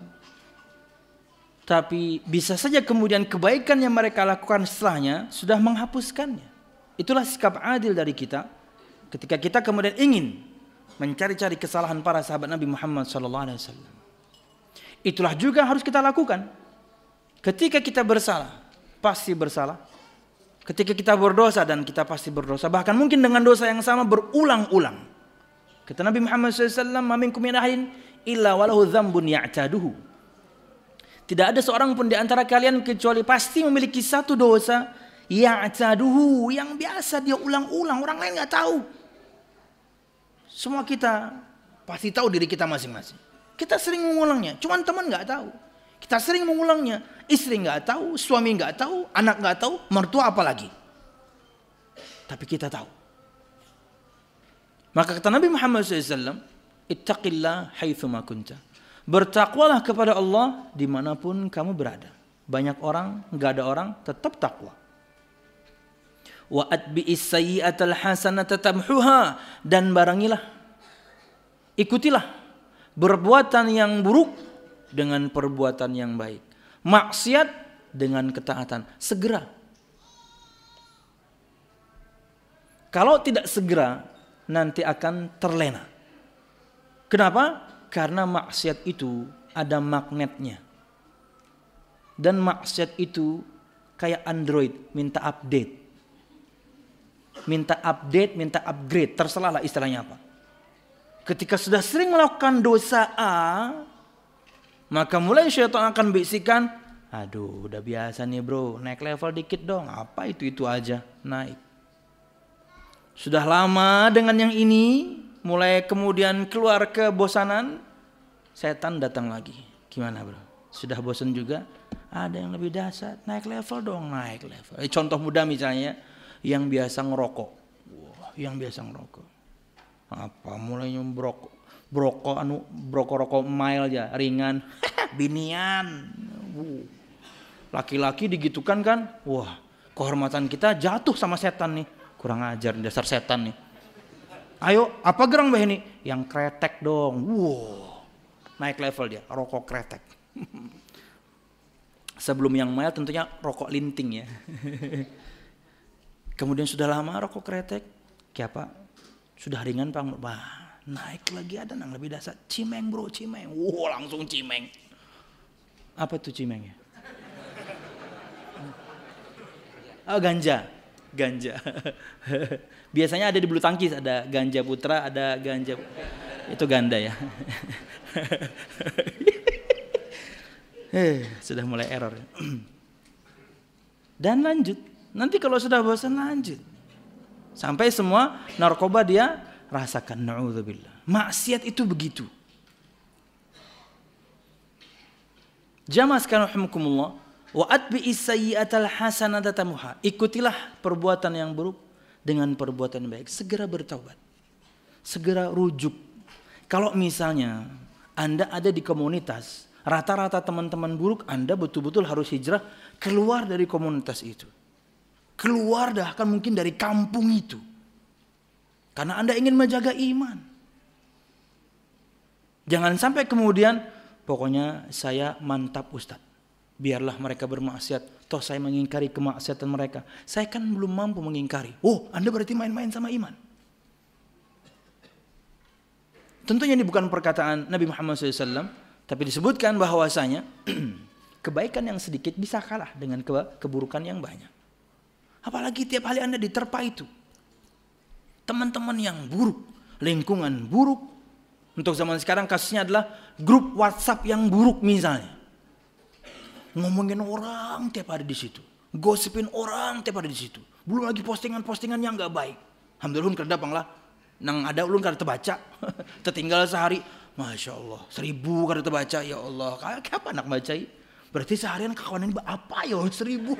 tapi bisa saja kemudian kebaikan yang mereka lakukan setelahnya sudah menghapuskannya. Itulah sikap adil dari kita ketika kita kemudian ingin mencari-cari kesalahan para sahabat Nabi Muhammad sallallahu alaihi wasallam. Itulah juga harus kita lakukan. Ketika kita bersalah, pasti bersalah. Ketika kita berdosa, dan kita pasti berdosa. Bahkan mungkin dengan dosa yang sama berulang-ulang. Kata Nabi Muhammad shallallahu alaihi wasallam, "Ma minkum min ahadin illa walahu dzambun ya'taduhu." Tidak ada seorang pun di antara kalian kecuali pasti memiliki satu dosa ya'taduhu, yang biasa dia ulang-ulang, orang lain nggak tahu. Semua kita pasti tahu diri kita masing-masing. Kita sering mengulangnya, cuman teman nggak tahu. Kita sering mengulangnya, istri nggak tahu, suami nggak tahu, anak nggak tahu, mertua apalagi. Tapi kita tahu. Maka kata Nabi Muhammad shallallahu alaihi wasallam, ittaqillah haitsuma kunta. Bertakwalah kepada Allah dimanapun kamu berada. Banyak orang, nggak ada orang, tetap takwa. Wa atbi'is sayyi'atal hasanata tamhuha, dan barangilah, ikutilah perbuatan yang buruk dengan perbuatan yang baik. Maksiat dengan ketaatan. Segera. Kalau tidak segera, nanti akan terlena. Kenapa? Karena maksiat itu ada magnetnya. Dan maksiat itu kayak Android, minta update. Minta update, minta upgrade, terserahlah istilahnya apa. Ketika sudah sering melakukan dosa A, maka mulai syaitan akan bisikan, aduh udah biasa nih bro, naik level dikit dong, apa itu-itu aja, naik. Sudah lama dengan yang ini, mulai kemudian keluar kebosanan, setan datang lagi. Gimana bro? Sudah bosan juga? Ada yang lebih dahsyat, naik level dong, naik level. Eh, contoh mudah misalnya, yang biasa ngerokok. Wah, yang biasa ngerokok. Apa mulai brok broko anu broko rokok mile aja ringan binian. Uh. Laki-laki digitukan kan, wah kehormatan kita jatuh sama setan nih, kurang ajar dasar setan nih. Ayo apa gerang bah ini, yang kretek dong. Wow, naik level dia, rokok kretek. Sebelum yang mild tentunya rokok linting ya. Kemudian sudah lama rokok kretek, kayak apa? Sudah ringan Pak, bah, naik lagi ada yang lebih dasar, cimeng bro, cimeng, wow langsung cimeng. Apa tuh cimeng ya? Oh ganja, ganja. Biasanya ada di bulu tangkis, ada ganja putra, ada ganja, itu ganda ya. Eh, sudah mulai error. Dan lanjut, nanti kalau sudah bosan lanjut. Sampai semua narkoba dia rasakan, na'udzubillah. Maksiat itu begitu. Jamaah sekalian rahimakumullah, wa atbi'is sayyi'atal hasanata tamhuha. Ikutilah perbuatan yang buruk dengan perbuatan baik. Segera bertaubat. Segera rujuk. Kalau misalnya Anda ada di komunitas, rata-rata teman-teman buruk, Anda betul-betul harus hijrah keluar dari komunitas itu. Keluar dah kan mungkin dari kampung itu. Karena Anda ingin menjaga iman. Jangan sampai kemudian, pokoknya saya mantap Ustadz. Biarlah mereka bermaksiat. Toh saya mengingkari kemaksiatan mereka. Saya kan belum mampu mengingkari. Oh, Anda berarti main-main sama iman. Tentunya ini bukan perkataan Nabi Muhammad shallallahu alaihi wasallam. Tapi disebutkan bahwasanya kebaikan yang sedikit bisa kalah dengan keburukan yang banyak. Apalagi tiap hari Anda diterpa itu. Teman-teman yang buruk, lingkungan buruk. Untuk zaman sekarang kasusnya adalah grup WhatsApp yang buruk misalnya. Ngomongin orang tiap hari di situ. Gosipin orang tiap hari di situ. Belum lagi postingan-postingan yang gak baik. Alhamdulillah kada bang lah. Nang ada ulun kada terbaca. Tertinggal sehari. Masya Allah. Seribu kada terbaca. Ya Allah. Kapan nak baca? Berarti seharian kekawanan ini apa ya? Seribu.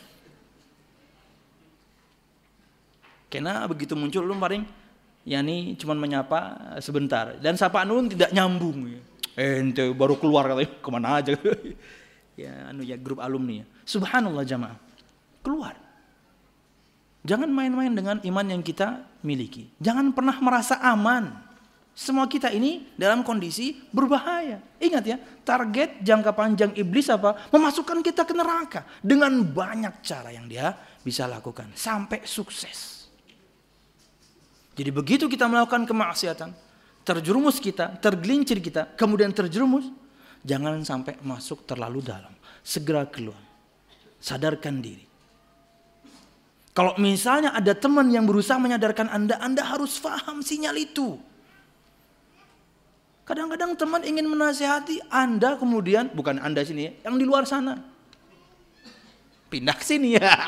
Karena begitu muncul ulun paling ya ini cuma menyapa sebentar dan sapaan ulun tidak nyambung. Eh, ente baru keluar katanya kemana aja. Ya anu ya grup alumni ya. Subhanallah jamaah. Keluar. Jangan main-main dengan iman yang kita miliki. Jangan pernah merasa aman. Semua kita ini dalam kondisi berbahaya. Ingat ya, target jangka panjang iblis apa? Memasukkan kita ke neraka dengan banyak cara yang dia bisa lakukan sampai sukses. Jadi begitu kita melakukan kemaksiatan, terjerumus kita, tergelincir kita, kemudian terjerumus, jangan sampai masuk terlalu dalam. Segera keluar. Sadarkan diri. Kalau misalnya ada teman yang berusaha menyadarkan Anda, Anda harus paham sinyal itu. Kadang-kadang teman ingin menasihati Anda, kemudian, bukan Anda sini ya, yang di luar sana. Pindah ke sini ya.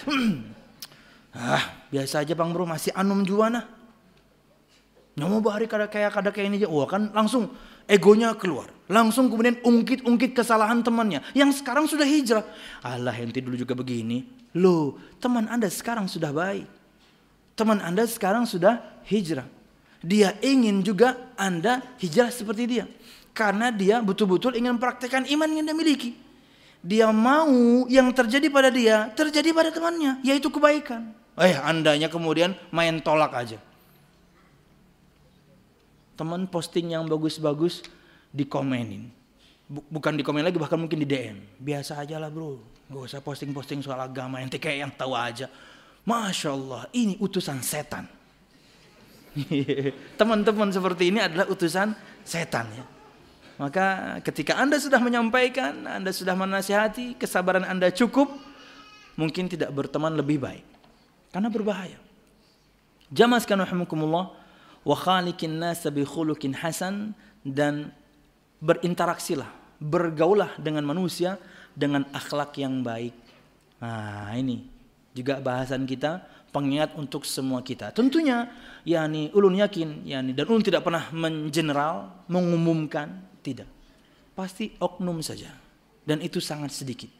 Ah, biasa aja Bang Bro, masih anum juana. Nyamu bahari kada kayak kada kayak ini aja. Wah kan langsung egonya keluar. Langsung kemudian ungkit-ungkit kesalahan temannya. Yang sekarang sudah hijrah. Alah ente dulu juga begini. Loh teman Anda sekarang sudah baik. Teman Anda sekarang sudah hijrah. Dia ingin juga Anda hijrah seperti dia. Karena dia betul-betul ingin mempraktikkan iman yang dia miliki. Dia mau yang terjadi pada dia terjadi pada temannya. Yaitu kebaikan. Eh andanya kemudian main tolak aja. Teman posting yang bagus-bagus dikomenin. Bukan dikomen lagi, bahkan mungkin di D M. Biasa aja lah bro. Gak usah posting-posting soal agama. Ente kayak yang tahu aja. Masya Allah, ini utusan setan. Teman-teman seperti ini adalah utusan setan ya. Maka ketika Anda sudah menyampaikan, Anda sudah menasihati, kesabaran Anda cukup, mungkin tidak berteman lebih baik. Karena berbahaya. Jamaah sekalian rahimakumullah. Wa khaliqin nas bi khuluqin hasan, dan berinteraksilah, bergaulah dengan manusia dengan akhlak yang baik. Nah, ini juga bahasan kita, pengingat untuk semua kita. Tentunya yakni ulun yakin yakni dan ulun tidak pernah mengeneral, mengumumkan, tidak. Pasti oknum saja. Dan itu sangat sedikit.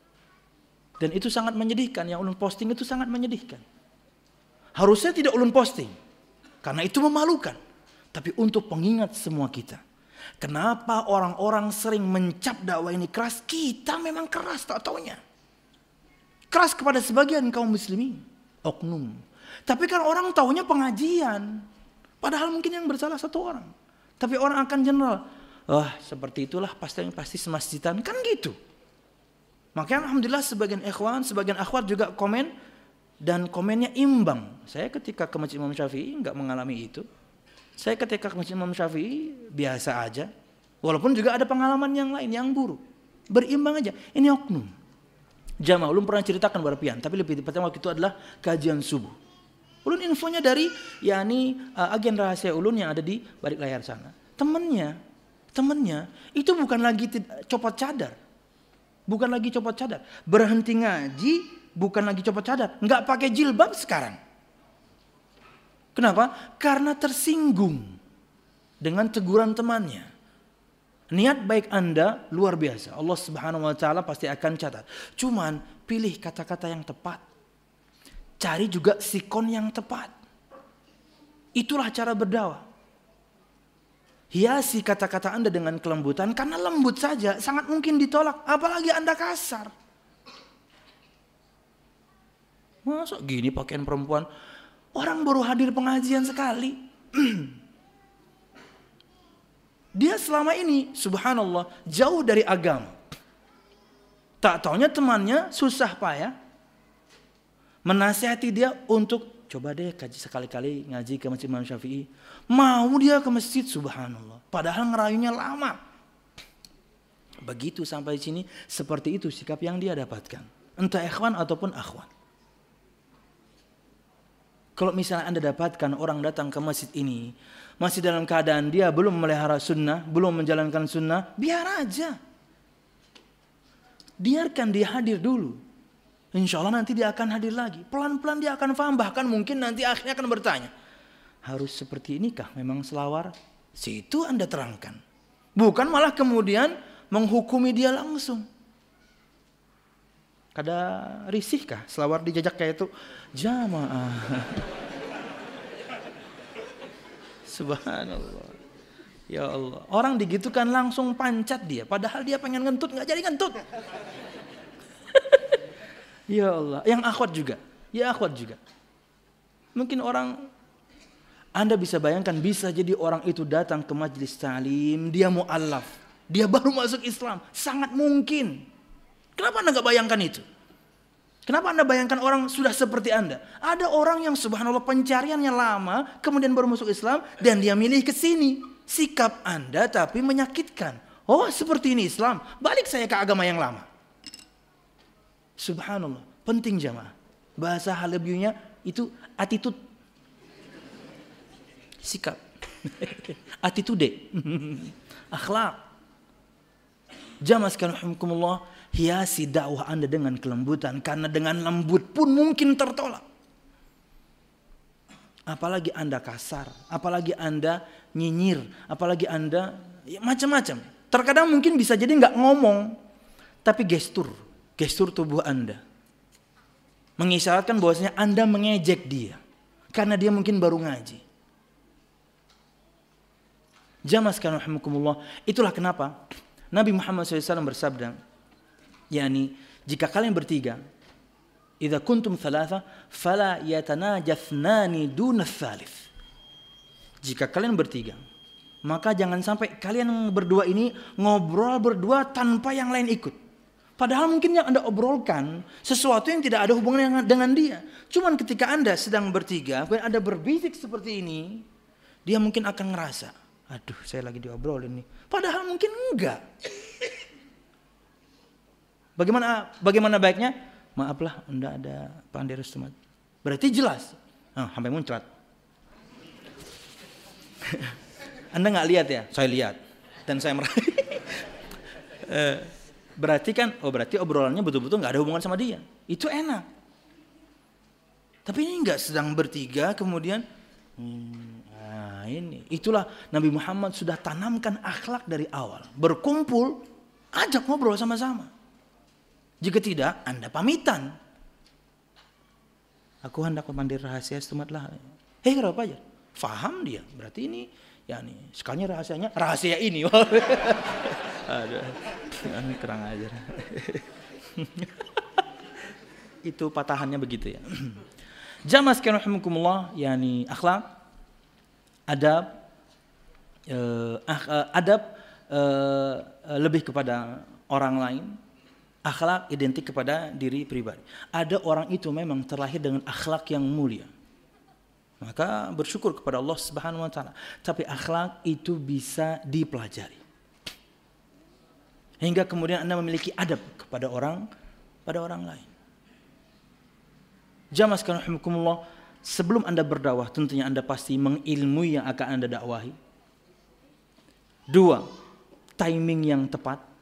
Dan itu sangat menyedihkan, yang ulun posting itu sangat menyedihkan. Harusnya tidak ulun posting. Karena itu memalukan. Tapi untuk pengingat semua kita. Kenapa orang-orang sering mencap dakwah ini keras? Kita memang keras tak taunya. Keras kepada sebagian kaum muslimin. Oknum. Tapi kan orang taunya pengajian. Padahal mungkin yang bersalah satu orang. Tapi orang akan general. Wah seperti itulah pasti pasti semasjidan. Kan gitu. Makanya alhamdulillah sebagian ikhwan, sebagian akhwat juga komen. Dan komennya imbang. Saya ketika ke Masjid Imam Syafi'i enggak mengalami itu. Saya ketika ke Masjid Imam Syafi'i biasa aja. Walaupun juga ada pengalaman yang lain yang buruk. Berimbang aja. Ini oknum. Jamaah ulun pernah ceritakan kepada pian, tapi lebih tepatnya waktu itu adalah kajian subuh. Ulun infonya dari yakni uh, agen rahasia ulun yang ada di balik layar sana. Temennya, temennya itu bukan lagi copot cadar. Bukan lagi copot cadar. Berhenti ngaji bukan lagi copot cadar, nggak pakai jilbab sekarang. Kenapa? Karena tersinggung dengan teguran temannya. Niat baik Anda luar biasa. Allah Subhanahu wa taala pasti akan catat. Cuman pilih kata-kata yang tepat. Cari juga sikon yang tepat. Itulah cara berdakwah. Hiasi kata-kata Anda dengan kelembutan, karena lembut saja sangat mungkin ditolak, apalagi Anda kasar. Masa gini pakaian perempuan? Orang baru hadir pengajian sekali. Dia selama ini subhanallah jauh dari agama. Tak taunya temannya susah payah menasihati dia untuk coba deh kaji sekali-kali ngaji ke Masjid Imam Syafi'i. Mau dia ke masjid subhanallah. Padahal ngerayunya lama. Begitu sampai sini seperti itu sikap yang dia dapatkan. Entah ikhwan ataupun akhwan. Kalau misalnya Anda dapatkan orang datang ke masjid ini masih dalam keadaan dia belum memelihara sunnah, belum menjalankan sunnah, biar aja. Biarkan dia hadir dulu. Insya Allah nanti dia akan hadir lagi. Pelan-pelan dia akan paham. Bahkan mungkin nanti akhirnya akan bertanya. Harus seperti inikah memang selawar? Situ Anda terangkan. Bukan malah kemudian menghukumi dia langsung. Kada risihkah selawar dijajak kayak itu? Jamaah. Subhanallah. Ya Allah. Orang digitukan langsung pancat dia. Padahal dia pengen ngentut gak jadi ngentut. Ya Allah. Yang akhwat juga. Ya akhwat juga. Mungkin orang Anda bisa bayangkan bisa jadi orang itu datang ke majlis ta'lim. Dia mu'allaf. Dia baru masuk Islam. Sangat mungkin. Kenapa Anda gak bayangkan itu? Kenapa Anda bayangkan orang sudah seperti Anda? Ada orang yang subhanallah pencariannya lama. Kemudian baru masuk Islam. Dan dia milih ke sini. Sikap Anda tapi menyakitkan. Oh seperti ini Islam. Balik saya ke agama yang lama. Subhanallah. Penting jamaah. Bahasa Halabiunya itu attitude. Sikap. Attitude. Akhlak. Jamaah sekalian rahimakumullah. Hiasi dakwah Anda dengan kelembutan. Karena dengan lembut pun mungkin tertolak. Apalagi Anda kasar. Apalagi Anda nyinyir. Apalagi Anda ya macam-macam. Terkadang mungkin bisa jadi nggak ngomong. Tapi gestur. Gestur tubuh Anda. Mengisyaratkan bahwasanya Anda mengejek dia. Karena dia mungkin baru ngaji. Jamaah sekalian rahimakumullah. Itulah kenapa Nabi Muhammad shallallahu alaihi wasallam bersabda. Yani jika kalian bertiga. Idza kuntum thalatha fala yatanajathnani duna tsalits. Jika kalian bertiga, maka jangan sampai kalian berdua ini ngobrol berdua tanpa yang lain ikut. Padahal mungkin yang Anda obrolkan sesuatu yang tidak ada hubungan dengan dia. Cuman ketika Anda sedang bertiga, kemudian Anda berbisik seperti ini, dia mungkin akan ngerasa, aduh saya lagi diobrolin nih. Padahal mungkin enggak. Bagaimana bagaimana baiknya? Maaflah, Anda ada pandai restumat. Berarti jelas. Oh, sampai muncrat. Anda nggak lihat ya? Saya lihat. Dan saya merasa. Berarti kan, oh berarti obrolannya betul-betul nggak ada hubungan sama dia. Itu enak. Tapi ini nggak sedang bertiga, kemudian, hmm, nah ini. Itulah Nabi Muhammad sudah tanamkan akhlak dari awal. Berkumpul, ajak ngobrol sama-sama. Jika tidak, Anda pamitan. Aku hendak memandir rahasia setumatlah. Hei, kenapa aja? Faham dia. Berarti ini, ya nih, sekalinya rahasianya, rahasia ini. Aduh, ini kurang ajar. Itu patahannya begitu ya. Jamaah sekalian rahimakumullah, yakni akhlak, adab, eh, adab eh, lebih kepada orang lain. Akhlak identik kepada diri pribadi. Ada orang itu memang terlahir dengan akhlak yang mulia. Maka bersyukur kepada Allah Subhanahu wa taala. Tapi akhlak itu bisa dipelajari. Hingga kemudian Anda memiliki adab kepada orang pada orang lain. Jamaah sekalian rahimakumullah, sebelum Anda berdakwah tentunya Anda pasti mengilmui yang akan Anda dakwahi. Dua, timing yang tepat.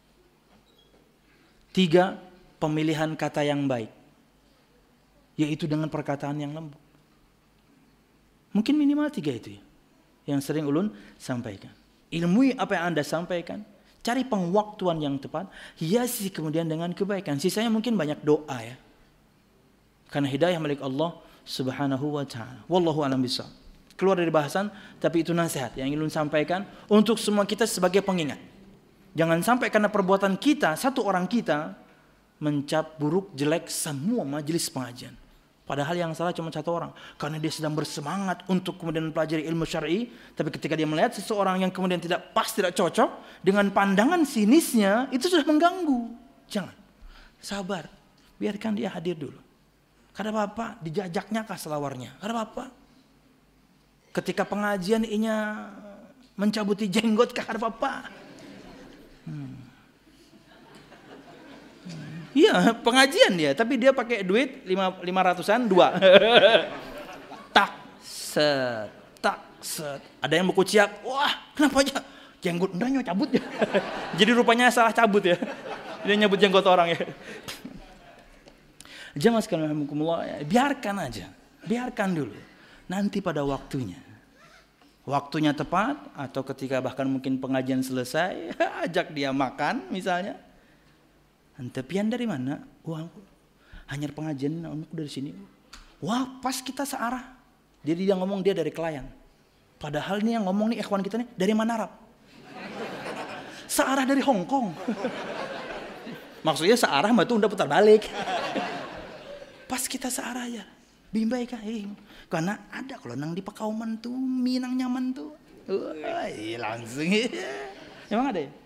Tiga, pemilihan kata yang baik. Yaitu dengan perkataan yang lembut. Mungkin minimal tiga itu ya. Yang sering ulun sampaikan. Ilmui apa yang Anda sampaikan. Cari pengwaktuan yang tepat. Hiasi kemudian dengan kebaikan. Sisanya mungkin banyak doa ya. Karena hidayah milik Allah subhanahu wa ta'ala. Wallahu a'lam bishawab. Keluar dari bahasan, tapi itu nasihat yang ingin ulun sampaikan. Untuk semua kita sebagai pengingat. Jangan sampai karena perbuatan kita, satu orang kita, mencap buruk jelek semua majelis pengajian. Padahal yang salah cuma satu orang. Karena dia sedang bersemangat untuk kemudian mempelajari ilmu syar'i. Tapi ketika dia melihat seseorang yang kemudian tidak pas, tidak cocok dengan pandangan sinisnya, itu sudah mengganggu. Jangan. Sabar. Biarkan dia hadir dulu. Kada apa-apa, dijajaknya kah selawarnya. Kada apa-apa. Ketika pengajian inya mencabuti jenggot kah, kada apa-apa. Hmm. Iya, pengajian dia, tapi dia pakai duit lima, lima ratusan dua. Tak set, tak set. Ada yang buku ciak, wah kenapa aja jenggot ndanya cabut ya. Jadi rupanya salah cabut ya. Dia nyabut jenggot orang ya. Jamaah sekalian rahimakumullah, biarkan aja, biarkan dulu. Nanti pada waktunya, waktunya tepat atau ketika bahkan mungkin pengajian selesai, ajak dia makan misalnya. Tepian dari mana? Wah, hanya pengajian aku dari sini. Wah, pas kita searah. Jadi dia ngomong dia dari Kelayan. Padahal nih yang ngomong nih ikhwan kita nih dari Manarap. Searah dari Hong Kong. Maksudnya searah mah tuh udah putar balik. Pas kita searah ya. Bimbai kah? Eh, karena ada kalau nang di Pakauman tuh Minang nyaman tuh. Wah, langsung. Emang ada ya?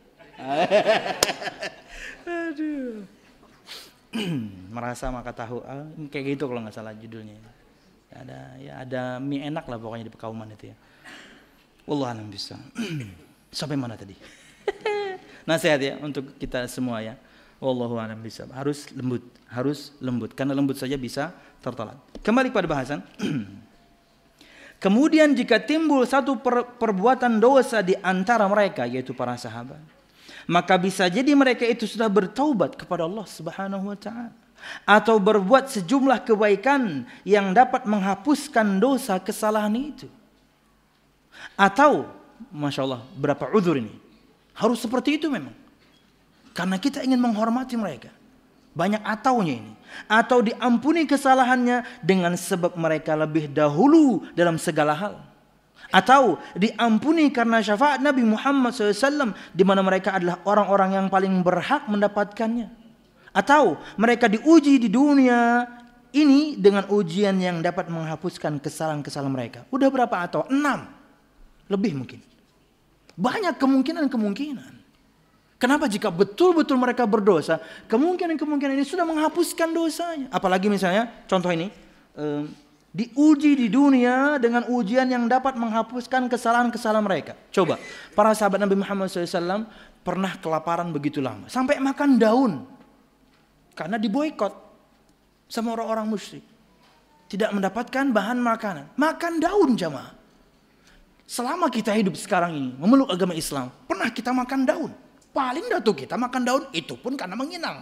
Aduh. Merasa maka tahu, ah, kayak gitu kalau nggak salah judulnya. Ada ya ada mie enak lah pokoknya di Pakauman itu ya. Wallah alam bisa. Sampai mana tadi? Nasihat ya untuk kita semua ya. Wallahu alam bisa. Harus lembut, harus lembut karena lembut saja bisa tertolak. Kembali pada bahasan. Kemudian jika timbul satu per, perbuatan dosa di antara mereka yaitu para sahabat, maka bisa jadi mereka itu sudah bertaubat kepada Allah Subhanahu wa taala atau berbuat sejumlah kebaikan yang dapat menghapuskan dosa kesalahan itu. Atau Masya Allah berapa uzur ini. Harus seperti itu memang. Karena kita ingin menghormati mereka. Banyak ataunya ini. Atau diampuni kesalahannya dengan sebab mereka lebih dahulu dalam segala hal. Atau diampuni karena syafaat Nabi Muhammad shallallahu alaihi wasallam di mana mereka adalah orang-orang yang paling berhak mendapatkannya. Atau mereka diuji di dunia ini dengan ujian yang dapat menghapuskan kesalahan-kesalahan mereka. Udah berapa atau? Enam. Lebih mungkin. Banyak kemungkinan-kemungkinan. Kenapa jika betul-betul mereka berdosa, kemungkinan-kemungkinan ini sudah menghapuskan dosanya. Apalagi misalnya, contoh ini, um, diuji di dunia dengan ujian yang dapat menghapuskan kesalahan-kesalahan mereka. Coba, para sahabat Nabi Muhammad shallallahu alaihi wasallam pernah kelaparan begitu lama. Sampai makan daun. Karena diboikot sama orang-orang musyrik. Tidak mendapatkan bahan makanan. Makan daun jamaah. Selama kita hidup sekarang ini, memeluk agama Islam, pernah kita makan daun. Paling dah tuh kita makan daun, itu pun karena menginang.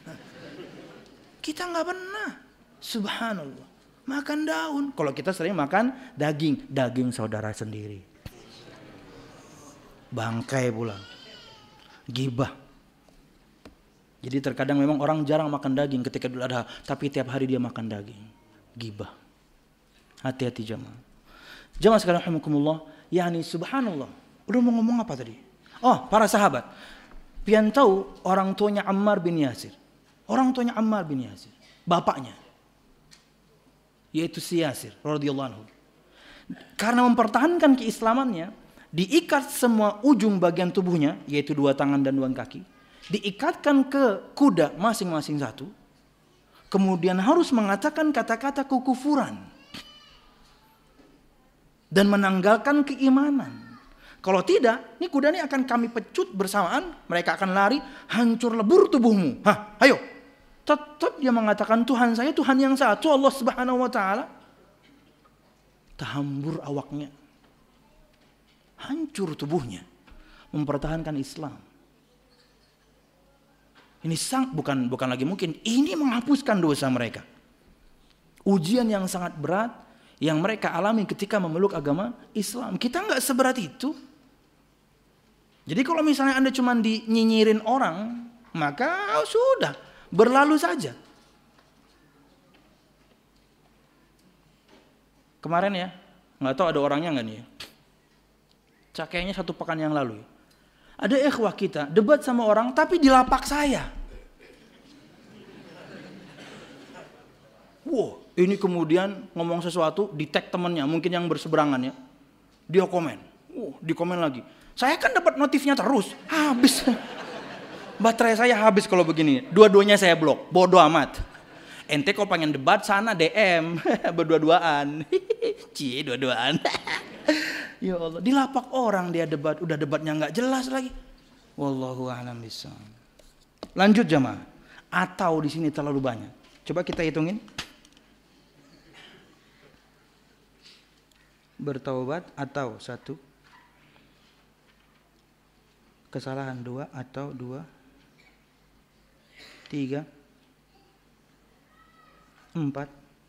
Kita nggak pernah. Subhanallah. Makan daun. Kalau kita sering makan daging, daging saudara sendiri. Bangkai pula. Gibah. Jadi terkadang memang orang jarang makan daging ketika Idul Adha, tapi tiap hari dia makan daging. Gibah. Hati-hati jamaah. Jamaah sekalian rahimakumullah, yakni subhanallah. Udah mau ngomong apa tadi? Oh, para sahabat. Pian tahu orang tuanya Ammar bin Yasir. Orang tuanya Ammar bin Yasir, bapaknya yaitu si Yasir radhiyallahu anhu. Karena mempertahankan keislamannya, diikat semua ujung bagian tubuhnya, yaitu dua tangan dan dua kaki, diikatkan ke kuda masing-masing satu. Kemudian harus mengatakan kata-kata kekufuran dan menanggalkan keimanan. Kalau tidak, ini kuda ini akan kami pecut bersamaan, mereka akan lari, hancur lebur tubuhmu. Hah, ayo. Tetap dia mengatakan Tuhan saya Tuhan yang satu, Allah Subhanahu wa taala. Tahambur awaknya. Hancur tubuhnya. Mempertahankan Islam. Ini sang bukan bukan lagi mungkin, ini menghapuskan dosa mereka. Ujian yang sangat berat yang mereka alami ketika memeluk agama Islam. Kita enggak seberat itu. Jadi kalau misalnya Anda cuma dinyinyirin orang, maka oh, sudah, berlalu saja. Kemarin ya, nggak tahu ada orangnya nggak nih ya. Kayaknya satu pekan yang lalu. Ada ikhwah kita debat sama orang, tapi di lapak saya. Wow, Ini kemudian ngomong sesuatu, di tag temennya, mungkin yang berseberangan ya. Dia komen, uh, di komen lagi. Saya kan dapat notifnya terus, habis. Baterai saya habis kalau begini. Dua-duanya saya blok, bodoh amat. Ente kok pengen debat sana D M, berdua-duaan. Cie, dua-duaan. Ya Allah, dilapak orang dia debat, udah debatnya nggak jelas lagi. Wallahu a'lam bishawab. Lanjut jamaah. Atau di sini terlalu banyak. Coba kita hitungin. Bertaubat atau satu, kesalahan dua atau dua, tiga, empat,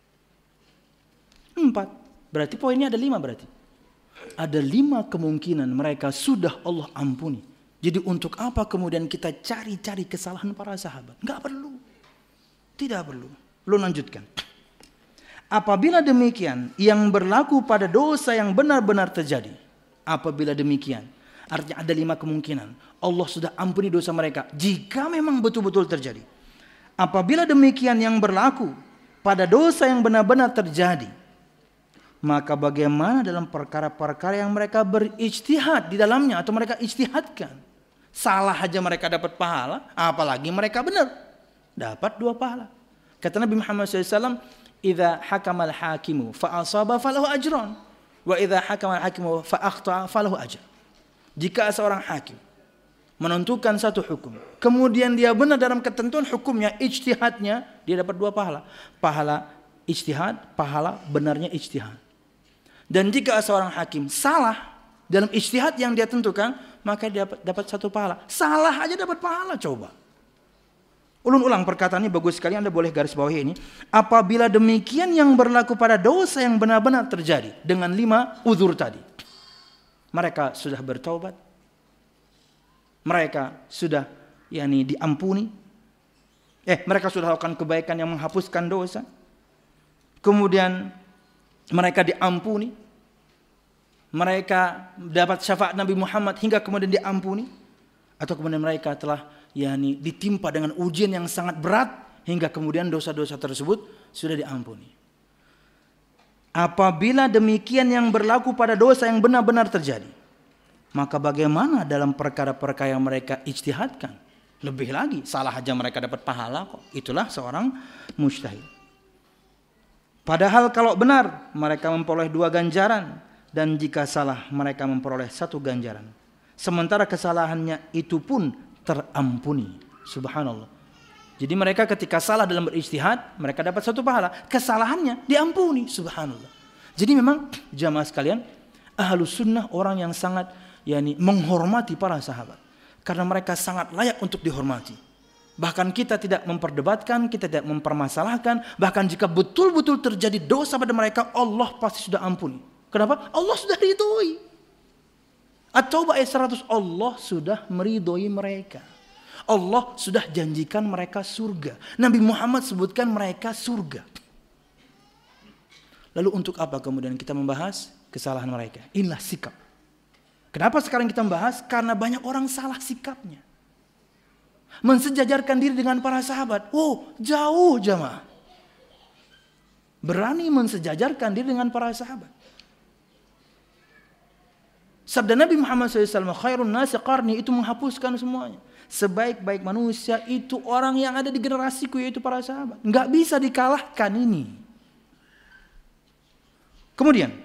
empat. Berarti poinnya ada lima berarti. Ada lima kemungkinan mereka sudah Allah ampuni. Jadi untuk apa kemudian kita cari-cari kesalahan para sahabat? Enggak perlu. Tidak perlu. Lu lanjutkan. Apabila demikian, yang berlaku pada dosa yang benar-benar terjadi. Apabila demikian, artinya ada lima kemungkinan. Allah sudah ampuni dosa mereka jika memang betul-betul terjadi. Apabila demikian yang berlaku pada dosa yang benar-benar terjadi, maka bagaimana dalam perkara-perkara yang mereka berijtihad di dalamnya atau mereka ijtihadkan? Salah aja mereka dapat pahala, apalagi mereka benar dapat dua pahala. Kata Nabi Muhammad shallallahu alaihi wasallam, "Idza hakamal hakimu fa asaba falahu ajran, wa idza hakamal hakimu fa akhta'a falahu ajr." Jika seorang hakim menentukan satu hukum, kemudian dia benar dalam ketentuan hukumnya, ijtihadnya, dia dapat dua pahala. Pahala ijtihad, pahala benarnya ijtihad. Dan jika seorang hakim salah dalam ijtihad yang dia tentukan, maka dia dapat, dapat satu pahala. Salah aja dapat pahala, coba. Ulun ulang perkataan ini bagus sekali, Anda boleh garis bawahi ini. Apabila demikian yang berlaku pada dosa yang benar-benar terjadi dengan lima uzur tadi. Mereka sudah bertaubat. Mereka sudah yakni diampuni. Eh, mereka sudah lakukan kebaikan yang menghapuskan dosa. Kemudian mereka diampuni. Mereka dapat syafaat Nabi Muhammad hingga kemudian diampuni. Atau kemudian mereka telah yakni ditimpa dengan ujian yang sangat berat hingga kemudian dosa-dosa tersebut sudah diampuni. Apabila demikian yang berlaku pada dosa yang benar-benar terjadi, maka bagaimana dalam perkara-perkara yang mereka ijtihadkan? Lebih lagi, salah aja mereka dapat pahala kok. Itulah seorang mujtahid. Padahal kalau benar mereka memperoleh dua ganjaran, dan jika salah mereka memperoleh satu ganjaran. Sementara kesalahannya itu pun terampuni. Subhanallah. Jadi mereka ketika salah dalam berijtihad, mereka dapat satu pahala. Kesalahannya diampuni. Subhanallah. Jadi memang jamaah sekalian, ahlus sunnah orang yang sangat yakni menghormati para sahabat. Karena mereka sangat layak untuk dihormati. Bahkan kita tidak memperdebatkan, kita tidak mempermasalahkan. Bahkan jika betul-betul terjadi dosa pada mereka, Allah pasti sudah ampuni. Kenapa? Allah sudah ridhoi. At-Taubah ayat seratus, Allah sudah meridhoi mereka. Allah sudah janjikan mereka surga. Nabi Muhammad sebutkan mereka surga. Lalu untuk apa kemudian kita membahas kesalahan mereka? Inilah sikap. Kenapa sekarang kita membahas? Karena banyak orang salah sikapnya. Mensejajarkan diri dengan para sahabat. Oh, jauh jamaah. Berani mensejajarkan diri dengan para sahabat. Sabda Nabi Muhammad shallallahu alaihi wasallam, khairun nasi qarni, itu menghapuskan semuanya. Sebaik-baik manusia itu orang yang ada di generasiku, yaitu para sahabat. Enggak bisa dikalahkan ini. Kemudian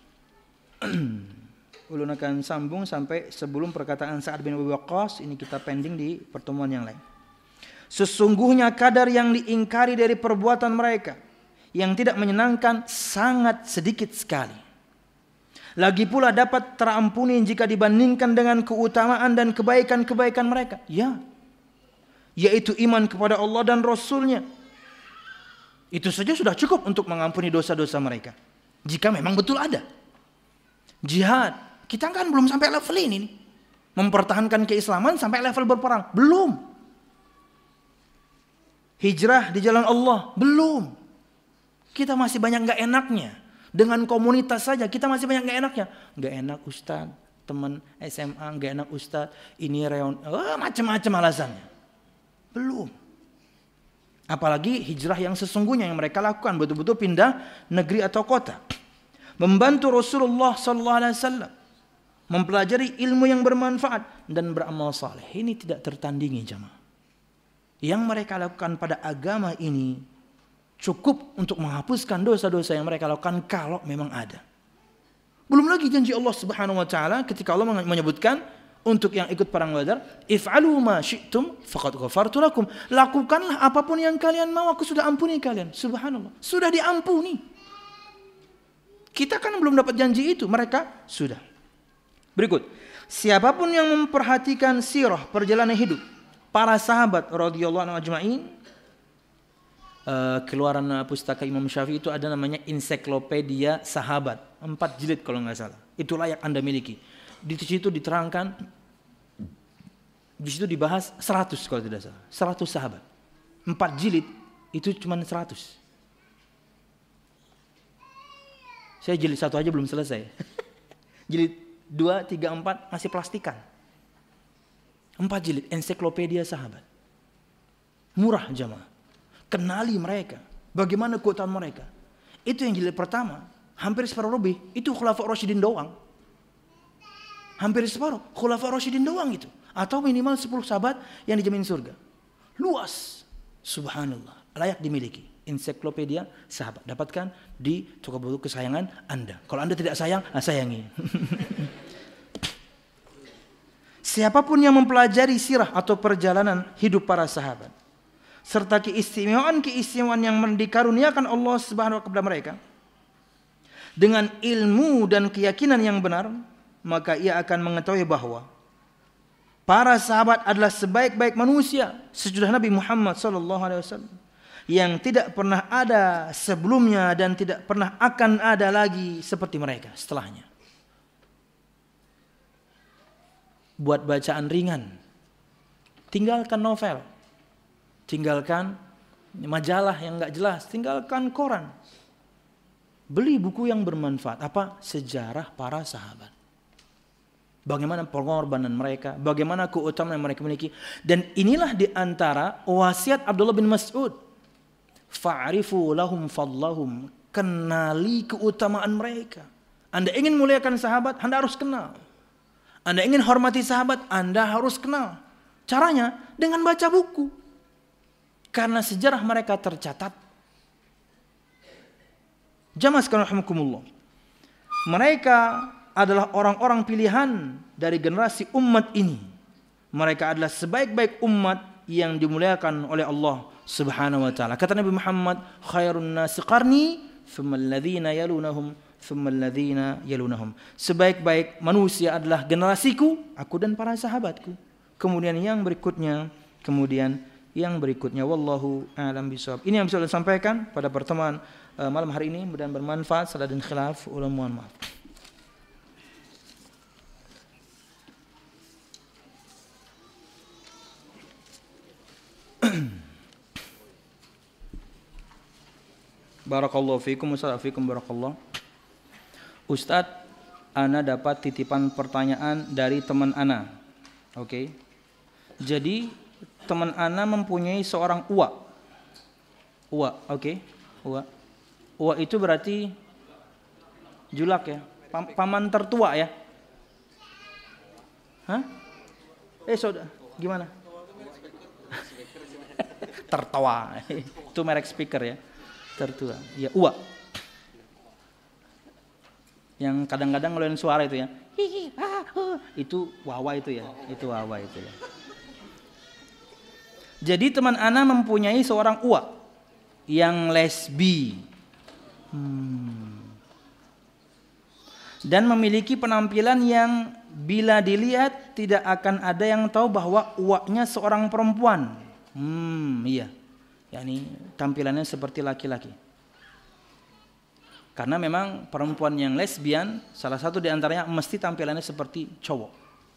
ulun akan sambung sampai sebelum perkataan Sa'ad bin Abi Waqqas. Ini kita pending di pertemuan yang lain. Sesungguhnya kadar yang diingkari dari perbuatan mereka yang tidak menyenangkan sangat sedikit sekali. Lagi pula dapat terampuni jika dibandingkan dengan keutamaan dan kebaikan-kebaikan mereka. Ya, yaitu iman kepada Allah dan Rasulnya. Itu saja sudah cukup untuk mengampuni dosa-dosa mereka. Jika memang betul ada. Jihad, kita kan belum sampai level ini nih. Mempertahankan keislaman sampai level berperang, belum. Hijrah di jalan Allah, belum. Kita masih banyak gak enaknya. Dengan komunitas saja kita masih banyak gak enaknya. Gak enak Ustaz, teman S M A gak enak Ustaz, ini reun, oh, macam-macam alasannya. Belum. Apalagi hijrah yang sesungguhnya yang mereka lakukan, betul-betul pindah negeri atau kota. Membantu Rasulullah sallallahu alaihi wasallam mempelajari ilmu yang bermanfaat dan beramal saleh. Ini tidak tertandingi jemaah. Yang mereka lakukan pada agama ini cukup untuk menghapuskan dosa-dosa yang mereka lakukan kalau memang ada. Belum lagi janji Allah Subhanahu wa taala ketika Allah menyebutkan untuk yang ikut perang Badar, if'alu ma syi'tum faqad ghafartu lakum. Lakukanlah apapun yang kalian mau, aku sudah ampuni kalian. Subhanallah, sudah diampuni. Kita kan belum dapat janji itu, mereka sudah. Berikut, siapapun yang memperhatikan sirah perjalanan hidup para sahabat radhiyallahu anhum ajma'in, uh, keluaran pustaka Imam Syafi'i itu ada namanya Ensiklopedia Sahabat, empat jilid kalau nggak salah. Itu layak Anda miliki. Di situ diterangkan, di situ dibahas seratus kalau tidak salah, seratus sahabat. Empat jilid itu cuma seratus. Saya jilid satu aja belum selesai. Jilid dua, tiga, empat masih plastikan. Empat jilid Ensiklopedia Sahabat. Murah jamaah. Kenali mereka, bagaimana keutamaan mereka. Itu yang jilid pertama, hampir separuh lebih itu Khulafa Rasyidin doang. Hampir separuh Khulafa Rasyidin doang itu, atau minimal sepuluh sahabat yang dijamin surga. Luas, subhanallah, layak dimiliki. Ensiklopedia Sahabat, dapatkan di toko buku kesayangan Anda. Kalau Anda tidak sayang, nah sayangi. Siapapun yang mempelajari sirah atau perjalanan hidup para sahabat serta keistimewaan-keistimewaan yang dikaruniakan Allah Subhanahu wa taala kepada mereka dengan ilmu dan keyakinan yang benar, maka ia akan mengetahui bahwa para sahabat adalah sebaik-baik manusia sesudah Nabi Muhammad sallallahu alaihi wasallam yang tidak pernah ada sebelumnya dan tidak pernah akan ada lagi seperti mereka setelahnya. Buat bacaan ringan, tinggalkan novel, tinggalkan majalah yang enggak jelas, tinggalkan koran. Beli buku yang bermanfaat. Apa? Sejarah para sahabat. Bagaimana pengorbanan mereka, bagaimana keutamaan yang mereka miliki. Dan inilah di antara wasiat Abdullah bin Mas'ud. Fa'rifu lahum fadlahum. Kenali keutamaan mereka. Anda ingin muliakan sahabat, Anda harus kenal. Anda ingin hormati sahabat, Anda harus kenal. Caranya dengan baca buku. Karena sejarah mereka tercatat. Jamaah sekalian rahimakumullah. Mereka adalah orang-orang pilihan dari generasi umat ini. Mereka adalah sebaik-baik umat yang dimuliakan oleh Allah Subhanahu wa taala. Kata Nabi Muhammad, khairun nasi qarni, thumma alladhina yalunahum, thumma alladhina yalunahum. Sebaik-baik manusia adalah generasiku, aku dan para sahabatku. Kemudian yang berikutnya, kemudian yang berikutnya. Wallahu a'lam bishawab. Ini yang bisa saya sampaikan pada pertemuan uh, malam hari ini, mudah-mudahan bermanfaat. Salah dan khilaf, ulang mohon maaf. Barakallahu fiikum, wassalamu fiikum barakallah. Ustadz, ana dapat titipan pertanyaan dari teman ana. Oke. Okay. Jadi teman ana mempunyai seorang uwa. Uwa, oke. Okay. Uwa. Uwa itu berarti julak ya. Pam, paman tertua ya. Hah? Eh saudara, gimana? Tertawa. Itu merek speaker ya. Tertua. Ya, uwa. Yang kadang-kadang ngeluarin suara itu ya. Hihi, ah, uh. Itu wawa itu ya. Itu wawa itu ya. Jadi teman ana mempunyai seorang uwa yang lesbi. Hmm. Dan memiliki penampilan yang bila dilihat tidak akan ada yang tahu bahwa uwaknya seorang perempuan. Hmm, iya. yakni tampilannya seperti laki-laki. Karena memang perempuan yang lesbian salah satu di antaranya mesti tampilannya seperti cowok.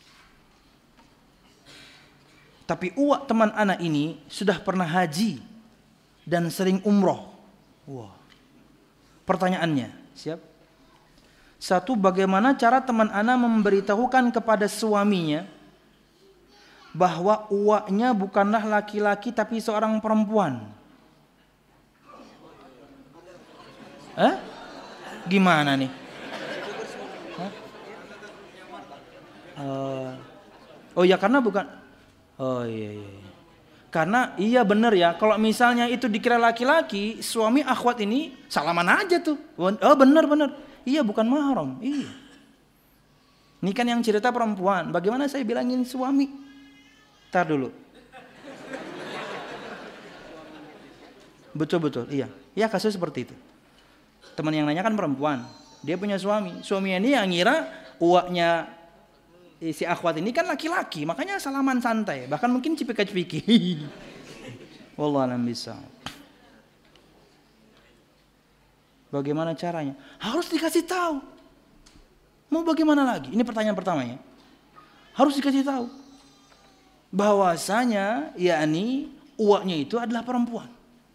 Tapi uwak teman anak ini sudah pernah haji dan sering umroh. Wah. Pertanyaannya, siap? Satu, bagaimana cara teman anak memberitahukan kepada suaminya bahwa uwaknya bukanlah laki-laki tapi seorang perempuan? Hah? Gimana nih? Hah? Uh, oh ya karena bukan. Oh iya iya. Karena iya benar ya, kalau misalnya itu dikira laki-laki, suami akhwat ini salaman aja tuh. Oh benar-benar, iya bukan mahram, iya. Ini kan yang cerita perempuan, bagaimana saya bilangin suami? Tar dulu. Betul-betul, iya. Iya kasus seperti itu. Teman yang nanya kan perempuan, dia punya suami. Suaminya ini yang ngira uaknya si akhwat ini kan laki-laki, makanya salaman santai, bahkan mungkin cipika-cipiki. Wallahu a'lam bishawab. Bagaimana caranya? Harus dikasih tahu. Mau bagaimana lagi? Ini pertanyaan pertamanya. Harus dikasih tahu bahwasanya yakni uaknya itu adalah perempuan.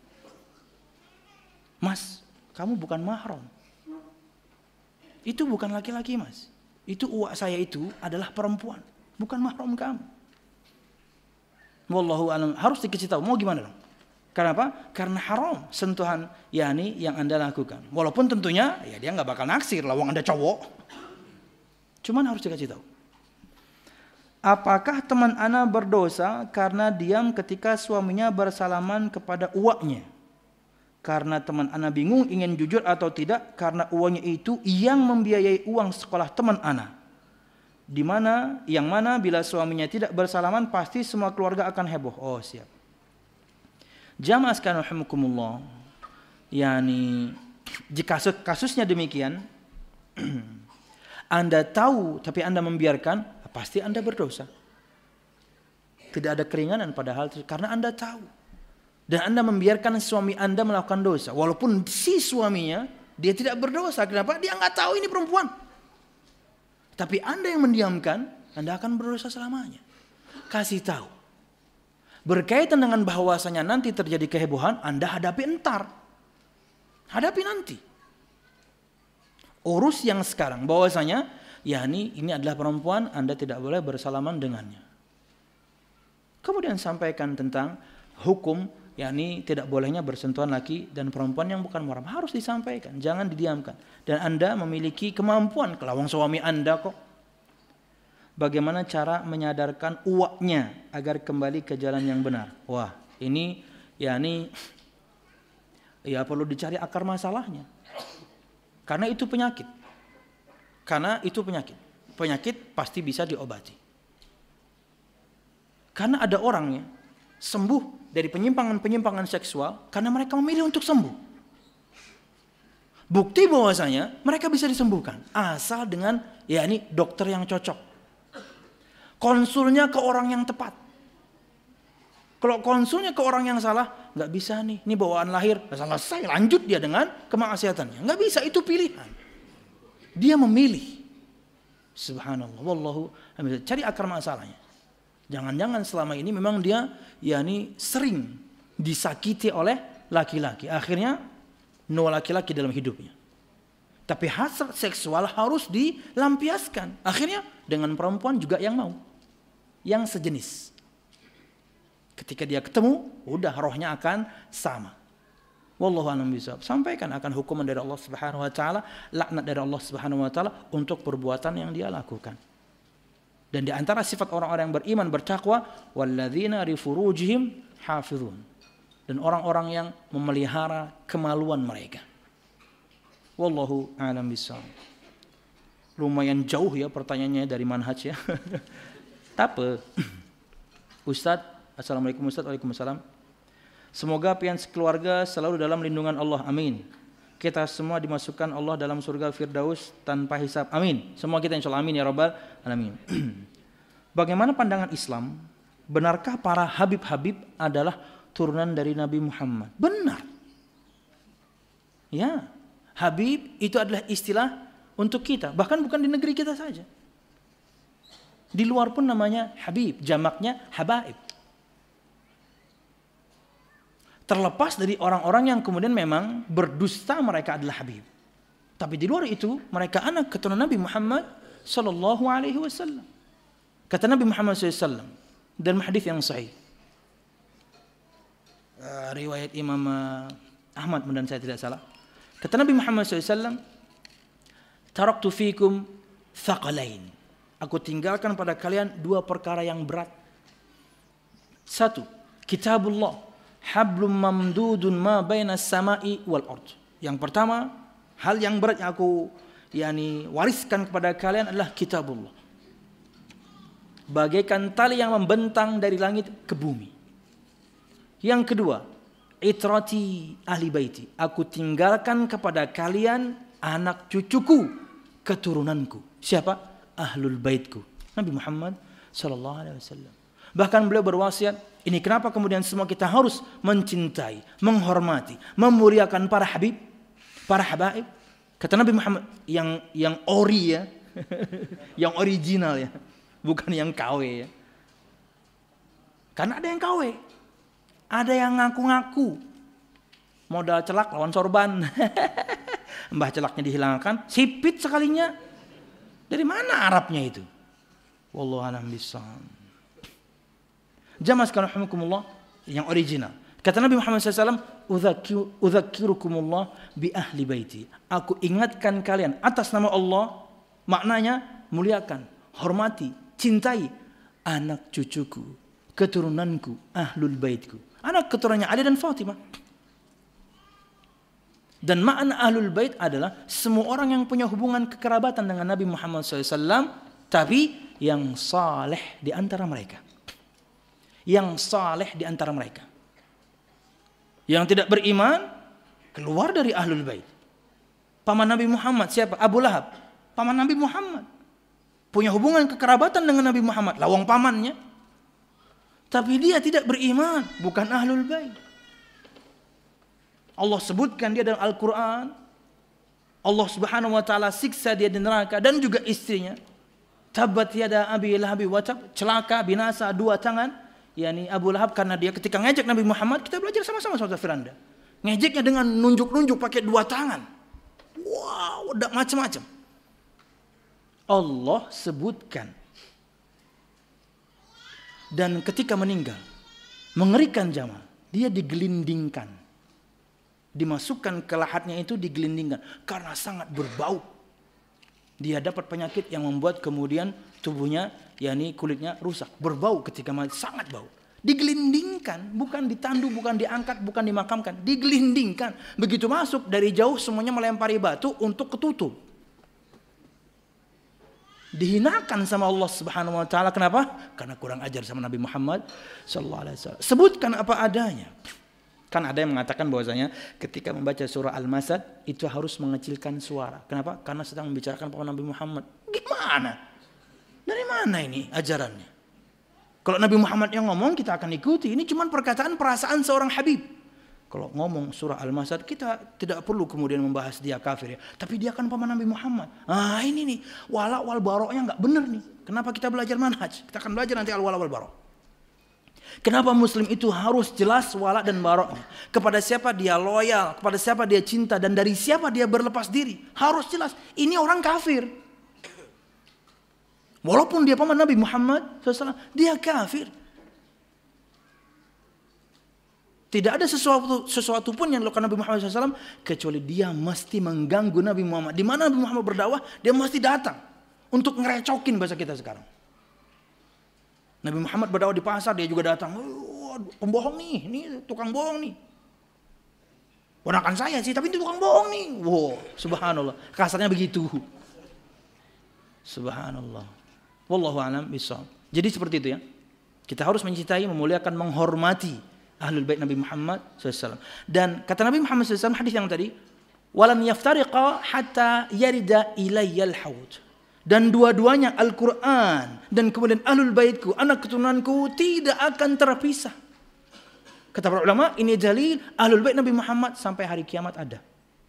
Mas, kamu bukan mahram. Itu bukan laki-laki, Mas. Itu uak saya itu adalah perempuan, bukan mahram kamu. Wallahu a'lam. Harus dikasih tahu. Mau gimana dong? Kenapa? Karena haram sentuhan yakni yang Anda lakukan. Walaupun tentunya ya dia nggak bakal naksir, lawang Anda cowok. Cuman harus dikasih tahu. Apakah teman Ana berdosa karena diam ketika suaminya bersalaman kepada uaknya? Karena teman Ana bingung ingin jujur atau tidak karena uangnya itu yang membiayai uang sekolah teman Ana. Di mana yang mana bila suaminya tidak bersalaman pasti semua keluarga akan heboh. Oh siap. Jamaah sekalian rahimakumullah. Yani jika kasus, kasusnya demikian Anda tahu tapi Anda membiarkan, pasti Anda berdosa. Tidak ada keringanan pada hal itu karena Anda tahu. Dan Anda membiarkan suami Anda melakukan dosa. Walaupun si suaminya, dia tidak berdosa. Kenapa? Dia nggak tahu ini perempuan. Tapi Anda yang mendiamkan, Anda akan berdosa selamanya. Kasih tahu. Berkaitan dengan bahwasanya nanti terjadi kehebohan, Anda hadapi entar. Hadapi nanti. Urus yang sekarang. Bahwasanya, yakni ini adalah perempuan, Anda tidak boleh bersalaman dengannya. Kemudian sampaikan tentang hukum yakni tidak bolehnya bersentuhan laki dan perempuan yang bukan mahram. Harus disampaikan, jangan didiamkan. Dan Anda memiliki kemampuan, kelawang suami Anda kok. Bagaimana cara menyadarkan uaknya agar kembali ke jalan yang benar? Wah, ini yakni ya perlu dicari akar masalahnya. Karena itu penyakit. Karena itu penyakit. Penyakit pasti bisa diobati. Karena ada orangnya sembuh dari penyimpangan-penyimpangan seksual karena mereka memilih untuk sembuh. Bukti bahwasanya mereka bisa disembuhkan asal dengan yakni dokter yang cocok. Konsulnya ke orang yang tepat. Kalau konsulnya ke orang yang salah, nggak bisa nih. Ini bawaan lahir, selesai lanjut dia dengan kemaksiatannya. Nggak bisa, itu pilihan. Dia memilih. Subhanallah, wallahu a'lam. Cari akar masalahnya. Jangan-jangan selama ini memang dia yakni sering disakiti oleh laki-laki. Akhirnya no laki-laki dalam hidupnya. Tapi hasrat seksual harus dilampiaskan. Akhirnya dengan perempuan juga yang mau. Yang sejenis. Ketika dia ketemu, udah rohnya akan sama. Wallahu a'lam bishawab. Sampaikan akan hukuman dari Allah Subhanahu wa taala, laknat dari Allah Subhanahu wa taala untuk perbuatan yang dia lakukan. Dan di antara sifat orang-orang yang beriman bertakwa, walladzina li furujihim hafizun. Dan orang-orang yang memelihara kemaluan mereka. Wallahu a'lam bishawab. Lumayan jauh ya pertanyaannya dari manhaj ya. Tapi Ustaz, assalamualaikum Ustaz, waalaikumsalam. Semoga pian sekeluarga selalu dalam lindungan Allah, amin. Kita semua dimasukkan Allah dalam surga Firdaus tanpa hisab, amin. Semua kita insya Allah amin ya rabbal alamin. Bagaimana pandangan Islam? Benarkah para habib-habib adalah turunan dari Nabi Muhammad? Benar. Ya, habib itu adalah istilah untuk kita, bahkan bukan di negeri kita saja. Di luar pun namanya habib, jamaknya habaib. Terlepas dari orang-orang yang kemudian memang berdusta mereka adalah habib. Tapi di luar itu mereka anak keturunan Nabi Muhammad sallallahu alaihi wasallam. Kata Nabi Muhammad sallallahu alaihi wasallam dalam hadis yang sahih. Uh, riwayat Imam uh, Ahmad mudah saya tidak salah. Kata Nabi Muhammad shallallahu alaihi wasallam, taraktu fikum thaqalain. Aku tinggalkan pada kalian dua perkara yang berat. Satu, kitabullah, hablum mamdudun ma baina samai wal ard. Yang pertama, hal yang berat yang aku yakni wariskan kepada kalian adalah kitabullah. Bagaikan tali yang membentang dari langit ke bumi. Yang kedua, itrati ahli baiti. Aku tinggalkan kepada kalian anak cucuku, keturunanku. Siapa? Ahlul baitku. Nabi Muhammad sallallahu alaihi wasallam. Bahkan beliau berwasiat, ini kenapa kemudian semua kita harus mencintai, menghormati, memuliakan para habib, para habaib. Kata Nabi Muhammad yang yang ori ya, yang original ya, bukan yang K W ya. Karena ada yang K W, ada yang ngaku-ngaku, modal celak lawan sorban, mbah celaknya dihilangkan, sipit sekalinya. Dari mana Arabnya itu? Wallahu a'lam bishawab. Jamaah sekalian rahimakumullah, yang original. Kata Nabi Muhammad shallallahu alaihi wasallam, udzakirukumullah bi ahli baiti. Aku ingatkan kalian atas nama Allah, maknanya muliakan, hormati, cintai anak cucuku, keturunanku, ahlul baitku. Anak keturunannya Ali dan Fatimah. Dan makna ahlul bait adalah semua orang yang punya hubungan kekerabatan dengan Nabi Muhammad shallallahu alaihi wasallam, tapi yang saleh di antara mereka. Yang saleh di antara mereka. Yang tidak beriman keluar dari ahlul bait. Paman Nabi Muhammad siapa? Abu Lahab. Paman Nabi Muhammad. Punya hubungan kekerabatan dengan Nabi Muhammad, lawang pamannya. Tapi dia tidak beriman, bukan ahlul bait. Allah sebutkan dia dalam Al-Quran. Allah subhanahu wa ta'ala siksa dia di neraka. Dan juga istrinya. Tabat yada abi lahabi watab. Celaka, binasa, dua tangan. Yani Abu Lahab karena dia ketika ngejek Nabi Muhammad. Kita belajar sama-sama saudara Firanda. Ngejeknya dengan nunjuk-nunjuk pakai dua tangan. Wow, udah macam-macam. Allah sebutkan. Dan ketika meninggal. Mengerikan jamaah. Dia digelindingkan. Dimasukkan ke lahatnya itu, digelindingkan karena sangat berbau. Dia dapat penyakit yang membuat kemudian tubuhnya, yakni kulitnya rusak, berbau ketika mati, sangat bau. Digelindingkan, bukan ditandu, bukan diangkat, bukan dimakamkan, digelindingkan. Begitu masuk dari jauh semuanya melempari batu untuk ketutup. Dihinakan sama Allah Subhanahu wa taala. Kenapa? Karena kurang ajar sama Nabi Muhammad sallallahu alaihi wasallam. Sebutkan apa adanya. Kan ada yang mengatakan bahwasanya ketika membaca surah Al-Masad itu harus mengecilkan suara. Kenapa? Karena sedang membicarakan paman Nabi Muhammad. Gimana? Dari mana ini ajarannya? Kalau Nabi Muhammad yang ngomong kita akan ikuti. Ini cuma perkataan perasaan seorang habib. Kalau ngomong surah Al-Masad kita tidak perlu kemudian membahas dia kafir ya. Tapi dia kan paman Nabi Muhammad. Ah ini nih wala wal baroknya nggak benar nih. Kenapa kita belajar manhaj? Kita akan belajar nanti al-wala wal barok. Kenapa muslim itu harus jelas wala dan baroknya? Kepada siapa dia loyal, kepada siapa dia cinta, dan dari siapa dia berlepas diri. Harus jelas, ini orang kafir. Walaupun dia paman Nabi Muhammad shallallahu alaihi wasallam, dia kafir. Tidak ada sesuatu sesuatu pun yang dilakukan Nabi Muhammad shallallahu alaihi wasallam kecuali dia mesti mengganggu Nabi Muhammad. Di mana Nabi Muhammad berdakwah, dia mesti datang untuk ngerecokin bahasa kita sekarang. Nabi Muhammad berdakwah di pasar, dia juga datang. Oh, pembohong nih, ini tukang bohong nih. Ponakan saya sih, tapi itu tukang bohong nih. Wow, subhanallah. Kasarnya begitu. Subhanallah. Wallahu a'lam bishawab. Jadi seperti itu ya. Kita harus mencintai, memuliakan, menghormati ahlul bait Nabi Muhammad shallallahu alaihi wasallam. Dan kata Nabi Muhammad shallallahu alaihi wasallam hadis yang tadi, walan yaftariqa hatta yarida ilayyal haud. Dan dua-duanya Al-Quran dan kemudian ahlul baitku, anak keturunanku tidak akan terpisah. Kata para ulama, ini dalil ahlul bait Nabi Muhammad sampai hari kiamat ada.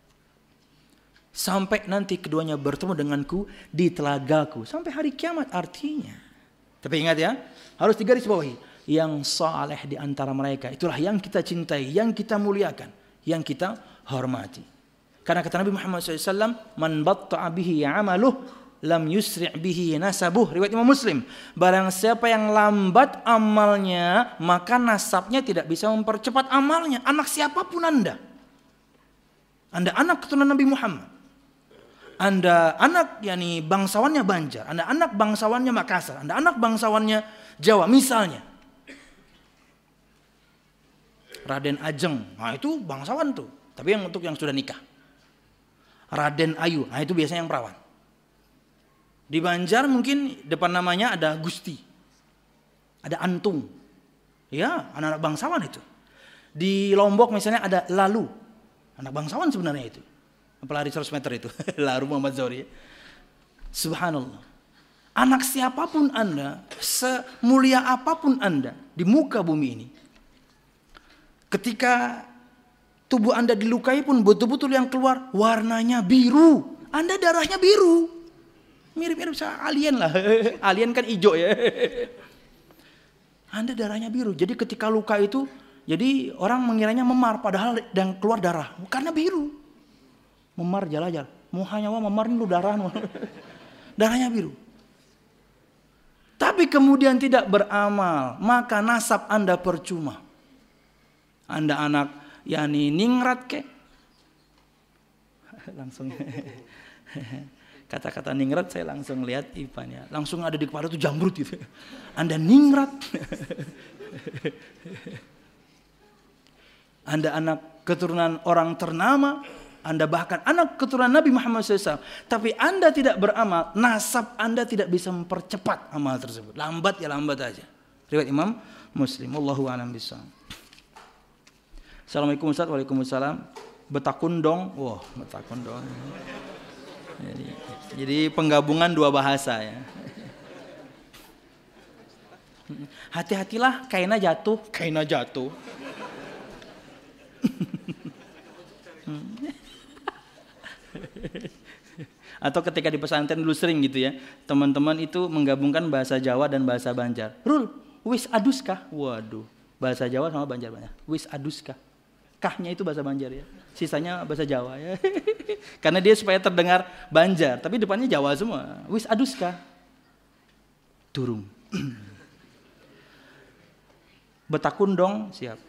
Sampai nanti keduanya bertemu denganku di telagaku. Sampai hari kiamat artinya. Tapi ingat ya, harus digarisbawahi. Yang saleh di antara mereka, itulah yang kita cintai, yang kita muliakan, yang kita hormati. Karena kata Nabi Muhammad shallallahu alaihi wasallam, man batta'a bihi amaluh lam yusri' bihi nasabuh. Riwayat Imam Muslim. Barang siapa yang lambat amalnya, maka nasabnya tidak bisa mempercepat amalnya. Anak siapapun Anda. Anda anak keturunan Nabi Muhammad. Anda anak yakni bangsawannya Banjar, Anda anak bangsawannya Makassar, Anda anak bangsawannya Jawa misalnya. Raden Ajeng, nah itu bangsawan tuh, tapi yang untuk yang sudah nikah. Raden Ayu, nah itu biasanya yang perawan. Di Banjar mungkin depan namanya ada Gusti, ada Antung, ya anak-anak bangsawan itu. Di Lombok misalnya ada Lalu, anak bangsawan sebenarnya itu. Pelari seratus meter itu, Lalu Muhammad Zohri. Subhanallah. Anak siapapun Anda, semulia apapun Anda di muka bumi ini, ketika tubuh Anda dilukai pun betul-betul yang keluar warnanya biru. Anda darahnya biru. Mirip-mirip sama alien lah. Alien kan hijau ya. Anda darahnya biru. Jadi ketika luka itu, jadi orang mengiranya memar padahal yang keluar darah. Karena biru. Memar jala-jala. Muhanya wah memar ini darah. Darahnya biru. Tapi kemudian tidak beramal, maka nasab Anda percuma. Anda anak yakni ningrat ke? Langsung kata-kata ningrat saya langsung lihat ipannya. Langsung ada di kepala itu jamrut gitu. Anda ningrat. Anda anak keturunan orang ternama, Anda bahkan anak keturunan Nabi Muhammad shallallahu alaihi wasallam, tapi Anda tidak beramal, nasab Anda tidak bisa mempercepat amal tersebut. Lambat ya lambat aja. Riwayat Imam Muslim. Wallahu a'lam bishawab. Assalamualaikum Ustaz. Waalaikumsalam. Betakundong. Wah, betakundong. Jadi, jadi penggabungan dua bahasa ya. Hati-hatilah kaina jatuh, kaina jatuh. Atau ketika di pesantren dulu sering gitu ya, teman-teman itu menggabungkan bahasa Jawa dan bahasa Banjar. Rul, wis aduskah? Waduh, bahasa Jawa sama Banjar banyak. Wis aduskah? Kahnya itu bahasa Banjar ya, sisanya bahasa Jawa ya. Karena dia supaya terdengar Banjar, tapi depannya Jawa semua. Wis aduskah? Turung. Betakundong siap.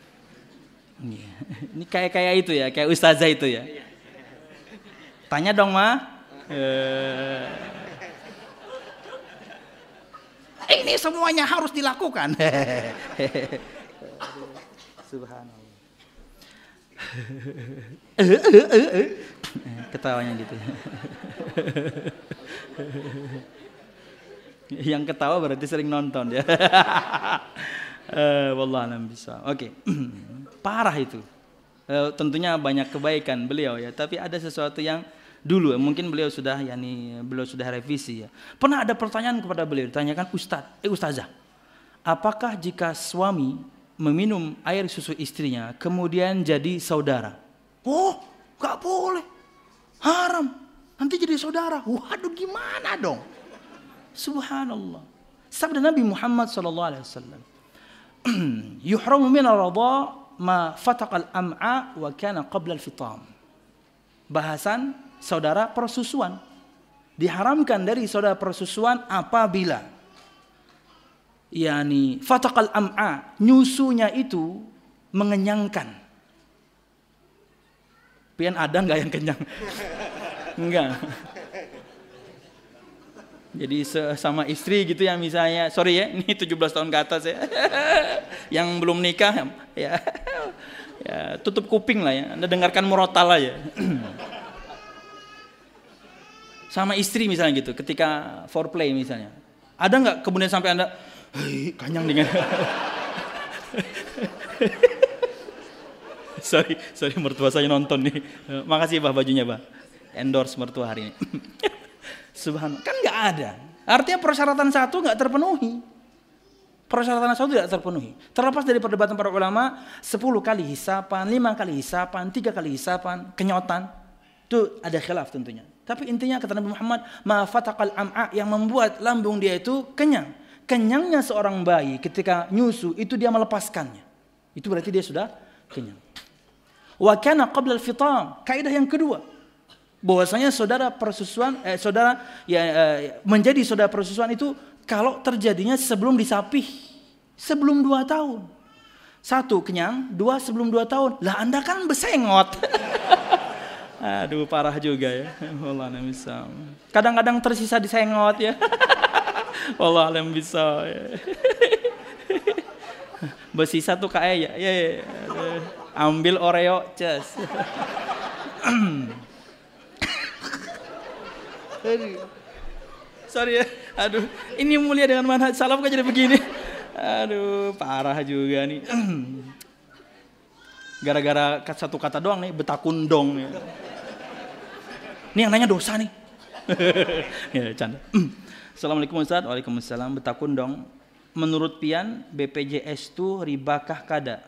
Ini kayak kayak itu ya, kayak ustazah itu ya. Tanya dong ma. Uh, ini semuanya harus dilakukan. Subhanallah. Ketawanya gitu. Yang ketawa berarti sering nonton ya. uh, Wallahualam bisa. Oke. Parah itu. Uh, tentunya banyak kebaikan beliau ya, tapi ada sesuatu yang dulu mungkin beliau sudah yakni beliau sudah revisi ya. Pernah ada pertanyaan kepada beliau, ditanyakan ustaz, eh ustazah, apakah jika suami meminum air susu istrinya kemudian jadi saudara? Oh, gak boleh, haram, nanti jadi saudara. Waduh, gimana dong? Subhanallah. Sabda Nabi Muhammad sallallahu alaihi wasallam, yuhramu min ar-radha ma fataqal am'a wa kana qabla al-fitam. Bahasan saudara persusuan diharamkan dari saudara persusuan apabila yakni fataqal am'a, nyusunya itu mengenyangkan. Pian ada enggak yang kenyang? Enggak. Jadi sama istri gitu ya misalnya, sorry ya, ini tujuh belas tahun ke atas ya. Yang belum nikah ya, ya tutup kuping lah ya, Anda dengarkan murotal lah ya. Sama istri misalnya gitu, ketika foreplay misalnya, ada nggak kemudian sampai Anda, hei kanyang dengan, sorry sorry mertua saya nonton nih, makasih bah bajunya bah, endorse mertua hari ini. Subhanallah, kan nggak ada, artinya persyaratan satu nggak terpenuhi, persyaratan satu tidak terpenuhi. Terlepas dari perdebatan para ulama, sepuluh kali hisapan, lima kali hisapan, tiga kali hisapan, kenyotan, itu ada khilaf tentunya. Tapi intinya kata Nabi Muhammad, ma fataqal am'a, yang membuat lambung dia itu kenyang. Kenyangnya seorang bayi ketika nyusu itu dia melepaskannya. Itu berarti dia sudah kenyang. Wa kana qabla al-fitam, kaidah yang kedua, bahwasanya saudara persusuan eh, saudara ya eh, menjadi saudara persusuan itu kalau terjadinya sebelum disapih, sebelum dua tahun. Satu kenyang, dua sebelum dua tahun. Lah Anda kan besengot. Aduh, parah juga ya. Wallah alam bisa. Kadang-kadang tersisa disengot ya. Wallah alam bisa. Ya. Bersisa tuh kayak ya, ya, ya. Ambil Oreo, ces. Sorry ya, aduh, ini mulia dengan manhaj salaf kok jadi begini. Aduh, parah juga nih. Gara-gara satu kata doang nih, betakundong. Ya. Ini yang nanya dosa nih. Ya, canda. Assalamualaikum Ustaz. Waalaikumsalam. Betakundong. Menurut Pian, B P J S itu ribakah kada?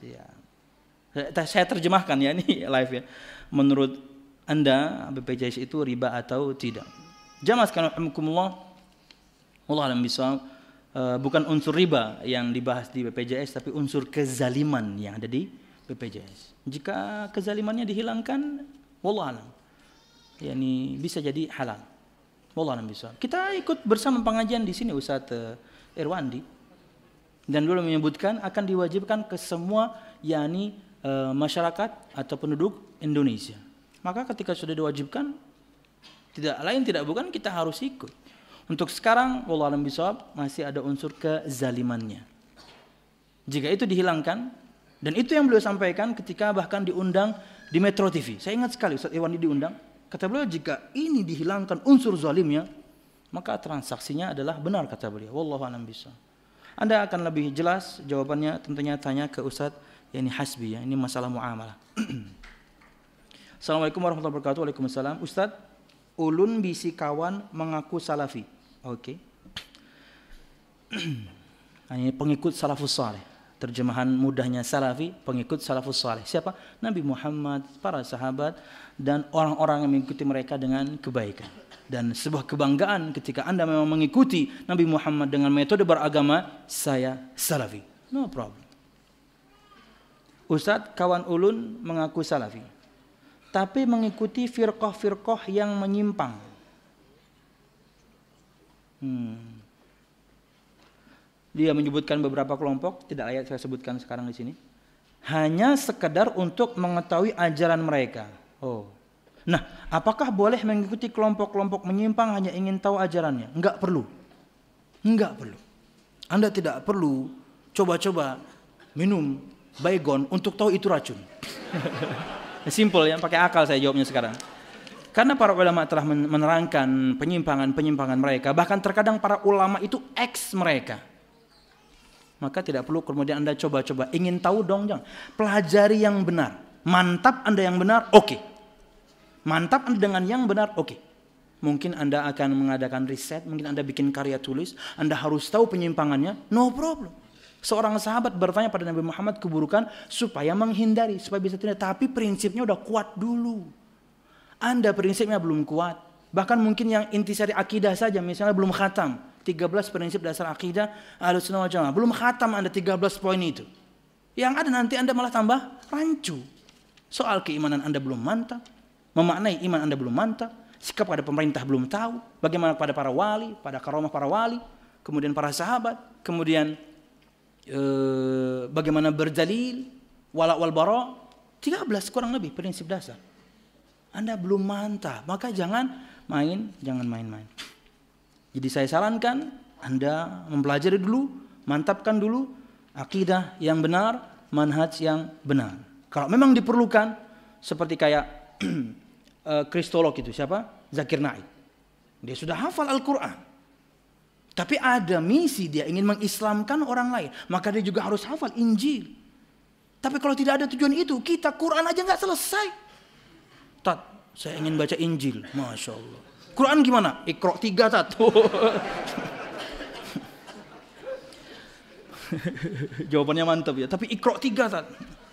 Saya terjemahkan ya, ini live ya. Menurut Anda, B P J S itu riba atau tidak? Jamaah sekalian rahimakumullah, Allah alam bisawab, uh, bukan unsur riba yang dibahas di B P J S, tapi unsur kezaliman yang ada di B P J S. Jika kezalimannya dihilangkan, wallah alam, yani bisa jadi halal. Wallah alam bisawab. Kita ikut bersama pengajian di sini Ustaz uh, Irwandi, dan dulu menyebutkan akan diwajibkan ke semua yakni uh, masyarakat atau penduduk Indonesia. Maka ketika sudah diwajibkan, tidak lain tidak bukan kita harus ikut. Untuk sekarang wallahu a'lam bishawab masih ada unsur kezalimannya. Jika itu dihilangkan, dan itu yang beliau sampaikan ketika bahkan diundang di Metro T V. Saya ingat sekali Ustaz Irwandi diundang, kata beliau jika ini dihilangkan unsur zalimnya, maka transaksinya adalah benar kata beliau. Wallahu a'lam bishawab. Anda akan lebih jelas jawabannya tentunya tanya ke Ustaz yani Hasbi ya. Ini masalah muamalah. Assalamualaikum warahmatullahi wabarakatuh. Waalaikumsalam. Ustaz, ulun bisi kawan mengaku salafi. Oke. Okay. Ini pengikut salafus saleh. Terjemahan mudahnya salafi, pengikut salafus saleh. Siapa? Nabi Muhammad, para sahabat, dan orang-orang yang mengikuti mereka dengan kebaikan. Dan sebuah kebanggaan ketika Anda memang mengikuti Nabi Muhammad dengan metode beragama, saya salafi. No problem. Ustaz, kawan ulun mengaku salafi, tapi mengikuti firqah-firqah yang menyimpang. Hmm. Dia menyebutkan beberapa kelompok, tidak layak saya sebutkan sekarang di sini. Hanya sekedar untuk mengetahui ajaran mereka. Oh. Nah, apakah boleh mengikuti kelompok-kelompok menyimpang hanya ingin tahu ajarannya? Enggak perlu. Enggak perlu. Anda tidak perlu coba-coba minum baygon untuk tahu itu racun. Simple ya, pakai akal saya jawabnya sekarang. Karena para ulama telah menerangkan penyimpangan-penyimpangan mereka, bahkan terkadang para ulama itu ex mereka. Maka tidak perlu kemudian Anda coba-coba ingin tahu dong, jangan. Pelajari yang benar. Mantap Anda yang benar, oke. Okay. Mantap Anda dengan yang benar, oke. Okay. Mungkin Anda akan mengadakan riset, mungkin Anda bikin karya tulis, Anda harus tahu penyimpangannya, no problem. Seorang sahabat bertanya pada Nabi Muhammad keburukan supaya menghindari, supaya bisa tidak. Tapi prinsipnya udah kuat dulu. Anda prinsipnya belum kuat. Bahkan mungkin yang intisari akidah saja, misalnya belum khatam. tiga belas prinsip dasar akidah Ahlussunnah wal Jamaah. Belum khatam Anda tiga belas poin itu. Yang ada nanti Anda malah tambah rancu. Soal keimanan Anda belum mantap. Memaknai iman Anda belum mantap. Sikap pada pemerintah belum tahu. Bagaimana pada para wali, pada karomah para wali. Kemudian para sahabat. Kemudian Eh, bagaimana berdalil, wala wal bara, tiga belas kurang lebih prinsip dasar. Anda belum mantap, maka jangan main, jangan main-main. Jadi saya sarankan Anda mempelajari dulu, mantapkan dulu akidah yang benar, manhaj yang benar. Kalau memang diperlukan, seperti kayak kristolog itu siapa? Zakir Naik. Dia sudah hafal Al-Quran. Tapi ada misi dia ingin mengislamkan orang lain. Maka dia juga harus hafal Injil. Tapi kalau tidak ada tujuan itu, kita Quran aja nggak selesai. Tat, saya ingin baca Injil. Masya Allah. Quran gimana? Iqra tiga tat. Jawabannya mantap ya. Tapi Iqra tiga tat.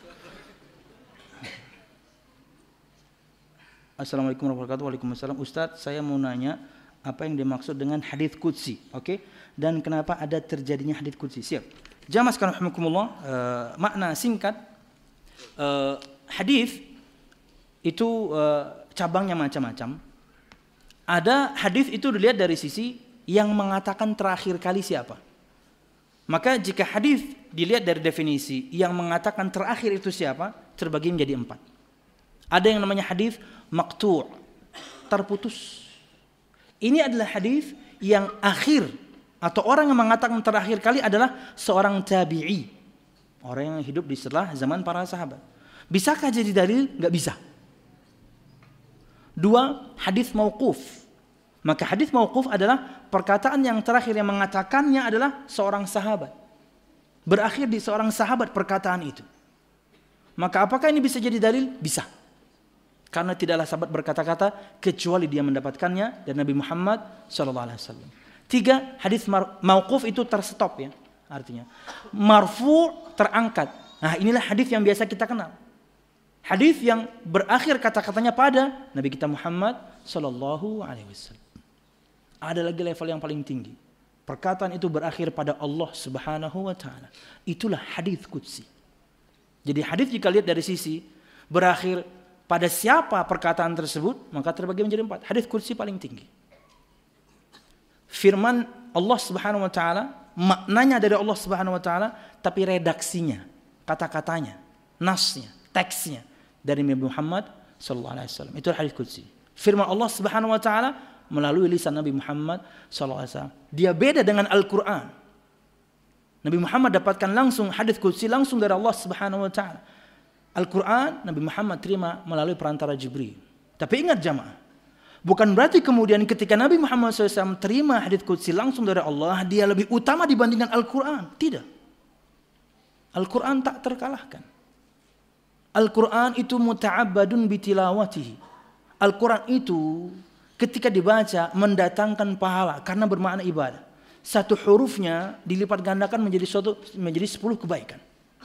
Assalamualaikum warahmatullahi wabarakatuh. Waalaikumsalam. Ustadz, saya mau nanya apa yang dimaksud dengan hadits qudsi, oke? Okay? Dan kenapa ada terjadinya hadits qudsi? Siap. Jamaah sekalian rahimakumullah, uh, makna singkat uh, hadits itu uh, cabangnya macam-macam. Ada hadits itu dilihat dari sisi yang mengatakan terakhir kali siapa. Maka jika hadits dilihat dari definisi yang mengatakan terakhir itu siapa, terbagi menjadi empat. Ada yang namanya hadis maqtu', terputus. Ini adalah hadis yang akhir atau orang yang mengatakan terakhir kali adalah seorang tabi'i, orang yang hidup di setelah zaman para sahabat. Bisakah jadi dalil? Enggak bisa. Dua, hadis mauquf. Maka hadis mauquf adalah perkataan yang terakhir yang mengatakannya adalah seorang sahabat. Berakhir di seorang sahabat perkataan itu. Maka apakah ini bisa jadi dalil? Bisa. Karena tidaklah sahabat berkata-kata kecuali dia mendapatkannya dari Nabi Muhammad shallallahu alaihi wasallam. Tiga, hadis mauquf itu terstop ya. Artinya marfu terangkat. Nah, inilah hadis yang biasa kita kenal. Hadis yang berakhir kata-katanya pada Nabi kita Muhammad shallallahu alaihi wasallam. Ada lagi level yang paling tinggi. Perkataan itu berakhir pada Allah Subhanahu wa taala. Itulah hadis qudsi. Jadi hadis jika lihat dari sisi berakhir pada siapa perkataan tersebut, maka terbagi menjadi empat. Hadis qudsi paling tinggi. Firman Allah Subhanahu wa taala, maknanya dari Allah Subhanahu wa taala, tapi redaksinya, kata-katanya, nasnya, teksnya dari Nabi Muhammad sallallahu alaihi wasallam. Itu hadis qudsi. Firman Allah Subhanahu wa taala melalui lisan Nabi Muhammad sallallahu alaihi wasallam. Dia beda dengan Al-Qur'an. Nabi Muhammad dapatkan langsung hadis qudsi langsung dari Allah Subhanahu wa taala. Al-Quran Nabi Muhammad terima melalui perantara Jibril. Tapi ingat jamaah, bukan berarti kemudian ketika Nabi Muhammad shallallahu alaihi wasallam terima hadits qudsi langsung dari Allah, dia lebih utama dibandingkan Al-Quran. Tidak. Al-Quran tak terkalahkan. Al-Quran itu muta'abbadun bitilawatihi. Al-Quran itu ketika dibaca mendatangkan pahala karena bermakna ibadah. Satu hurufnya dilipat gandakan menjadi suatu menjadi sepuluh kebaikan.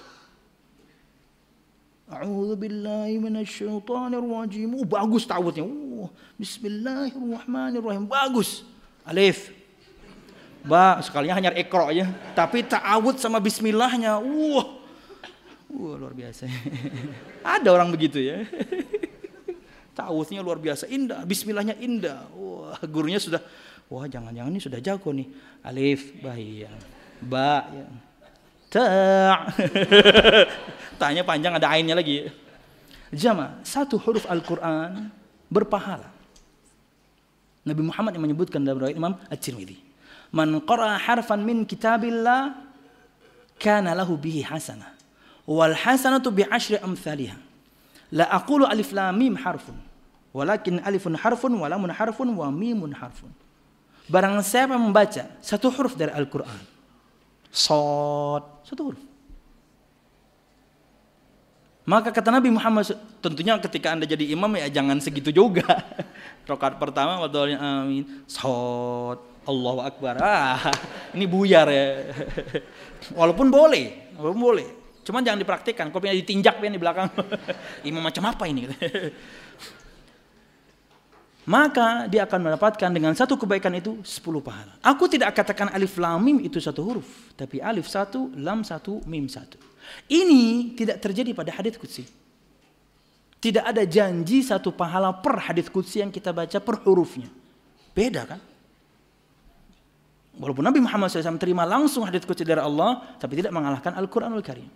A'udzu billahi minasyaitonir rajim. Oh, bagus ta'awudnya. Oh, bismillahirrahmanirrahim. Bagus. Alif. Ba, sekalinya hanya iqra aja, tapi ta'awud sama bismillahnya. Wah. Wah, luar biasa. Ada orang begitu ya. Ta'awudnya luar biasa indah, bismillahnya indah. Wah, gurunya sudah, wah jangan-jangan ini sudah jago nih. Alif, ba ya. Ba ya. Ta'. Tanya panjang ada ainnya lagi. Jamaah, satu huruf Al-Quran berpahala. Nabi Muhammad yang menyebutkan dalam riwayat Imam At-Tirmidzi, man qara'a harfan min kitabillah kana lahu bihi hasanah wal hasanatu bi asyri amsalihha. La aqulu alif lam mim harfun walakin alifun harfun wa lamun harfun wa mimun harfun. Barang siapa membaca satu huruf dari Al-Quran, shad, satu huruf, maka kata Nabi Muhammad, tentunya ketika Anda jadi imam ya jangan segitu juga. Rakaat pertama wadhalin amin, shad, Allahu Akbar. Ah, ini buyar ya. Walaupun boleh, walaupun boleh. Cuman jangan dipraktikkan, kalau pengen ditinjak pengen di belakang. Imam macam apa ini? Maka dia akan mendapatkan dengan satu kebaikan itu sepuluh pahala. Aku tidak katakan alif lam mim itu satu huruf, tapi alif satu, lam satu, mim satu. Ini tidak terjadi pada hadits qudsi. Tidak ada janji satu pahala per hadits qudsi yang kita baca per hurufnya. Beda kan? Walaupun Nabi Muhammad shallallahu alaihi wasallam terima langsung hadits qudsi dari Allah, tapi tidak mengalahkan Al-Quranul Karim.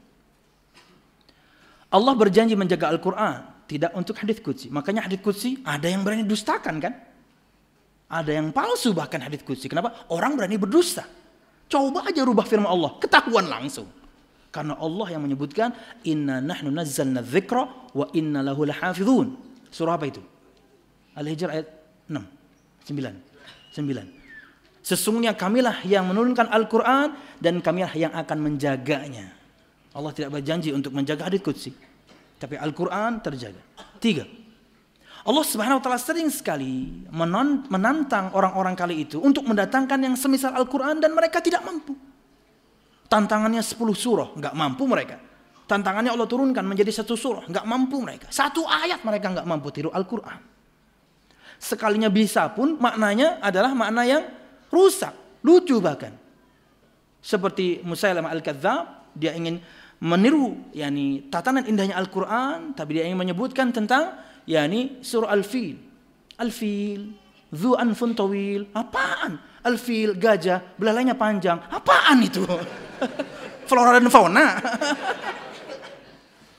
Allah berjanji menjaga Al-Quran, tidak untuk hadits qudsi. Makanya hadits qudsi ada yang berani dustakan kan? Ada yang palsu bahkan hadits qudsi. Kenapa? Orang berani berdusta. Coba aja rubah firman Allah, ketahuan langsung. Karena Allah yang menyebutkan inna nahnu nazzalna dzikra wa inna lahu lahafizun. Surah apa itu? Al-Hijr ayat enam, sembilan. sembilan. Sesungguhnya kamilah yang menurunkan Al-Quran dan kamilah yang akan menjaganya. Allah tidak berjanji untuk menjaga hadits qudsi, tapi Al-Quran terjaga. Tiga, Allah Subhanahu wa taala sering sekali menantang orang-orang kali itu untuk mendatangkan yang semisal Al-Quran dan mereka tidak mampu. Tantangannya sepuluh surah, enggak mampu mereka. Tantangannya Allah turunkan menjadi satu surah, enggak mampu mereka. Satu ayat mereka enggak mampu tiru Al-Quran. Sekalinya bisa pun maknanya adalah makna yang rusak, lucu bahkan. Seperti Musailamah Al-Kadzdzab, dia ingin meniru yakni tatanan indahnya Al-Quran, tapi dia ingin menyebutkan tentang yakni surah Al-Fil. Al-Fil, dzu anfun tawil. Apaan? Al-Fil, gajah, belalainya panjang. Apaan itu? Flora dan fauna.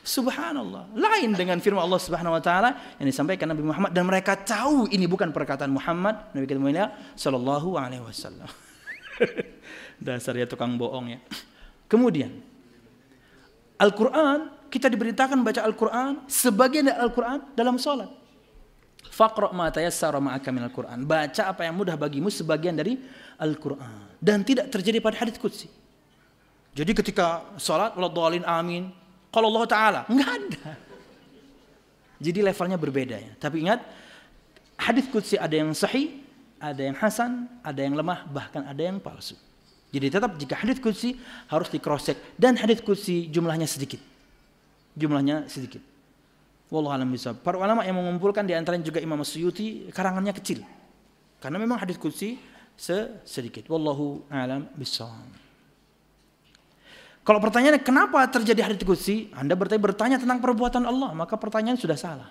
Subhanallah. Lain dengan firman Allah Subhanahu wa taala yang disampaikan Nabi Muhammad, dan mereka tahu ini bukan perkataan Muhammad Nabi kita mulia sallallahu alaihi wasallam. Dasarnya tukang bohong ya. Kemudian Al-Qur'an, kita diberitakan baca Al-Qur'an, sebagian dari Al-Qur'an dalam salat. Faqra' ma tayassara ma'aka minal Qur'an. Baca apa yang mudah bagimu sebagian dari Al-Qur'an. Dan tidak terjadi pada hadits qudsi. Jadi ketika salat waladhdallin amin, kalau Allah Ta'ala, enggak ada. Jadi levelnya berbeda ya. Tapi ingat, hadits qudsi ada yang sahih, ada yang hasan, ada yang lemah, bahkan ada yang palsu. Jadi tetap jika hadits qudsi harus di cross check, dan hadits qudsi jumlahnya sedikit. Jumlahnya sedikit. Wallahu a'lam bishawab. Para ulama yang mengumpulkan di antaranya juga Imam Suyuti, karangannya kecil. Karena memang hadits qudsi sedikit. Wallahu a'lam bishawab. Kalau pertanyaannya kenapa terjadi hadits qudsi, Anda bertanya, bertanya tentang perbuatan Allah, maka pertanyaan sudah salah.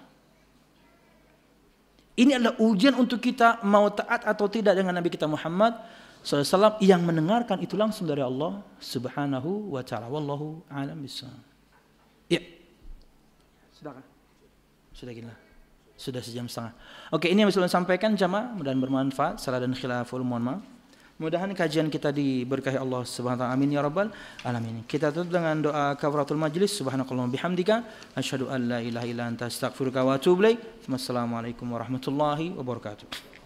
Ini adalah ujian untuk kita mau taat atau tidak dengan Nabi kita Muhammad shallallahu alaihi wasallam yang mendengarkan itu langsung dari Allah Subhanahu wa taala. Wallahu a'lam bishawab. Ya. Sudahkah? Sudah gila. Sudah sejam setengah. Oke, ini yang bisa saya sampaikan jamaah, mudah-mudahan bermanfaat. Salah dan khilaful mohon maaf. Mudah-mudahan kajian kita diberkahi Allah Subhanahu wa taala. Amin ya rabbal alamin. Kita tutup dengan doa kafaratul majlis. Subhanakallahumma bihamdika asyhadu an la ilaha illa anta astaghfiruka wa atubu ilaik. Wassalamualaikum warahmatullahi wabarakatuh.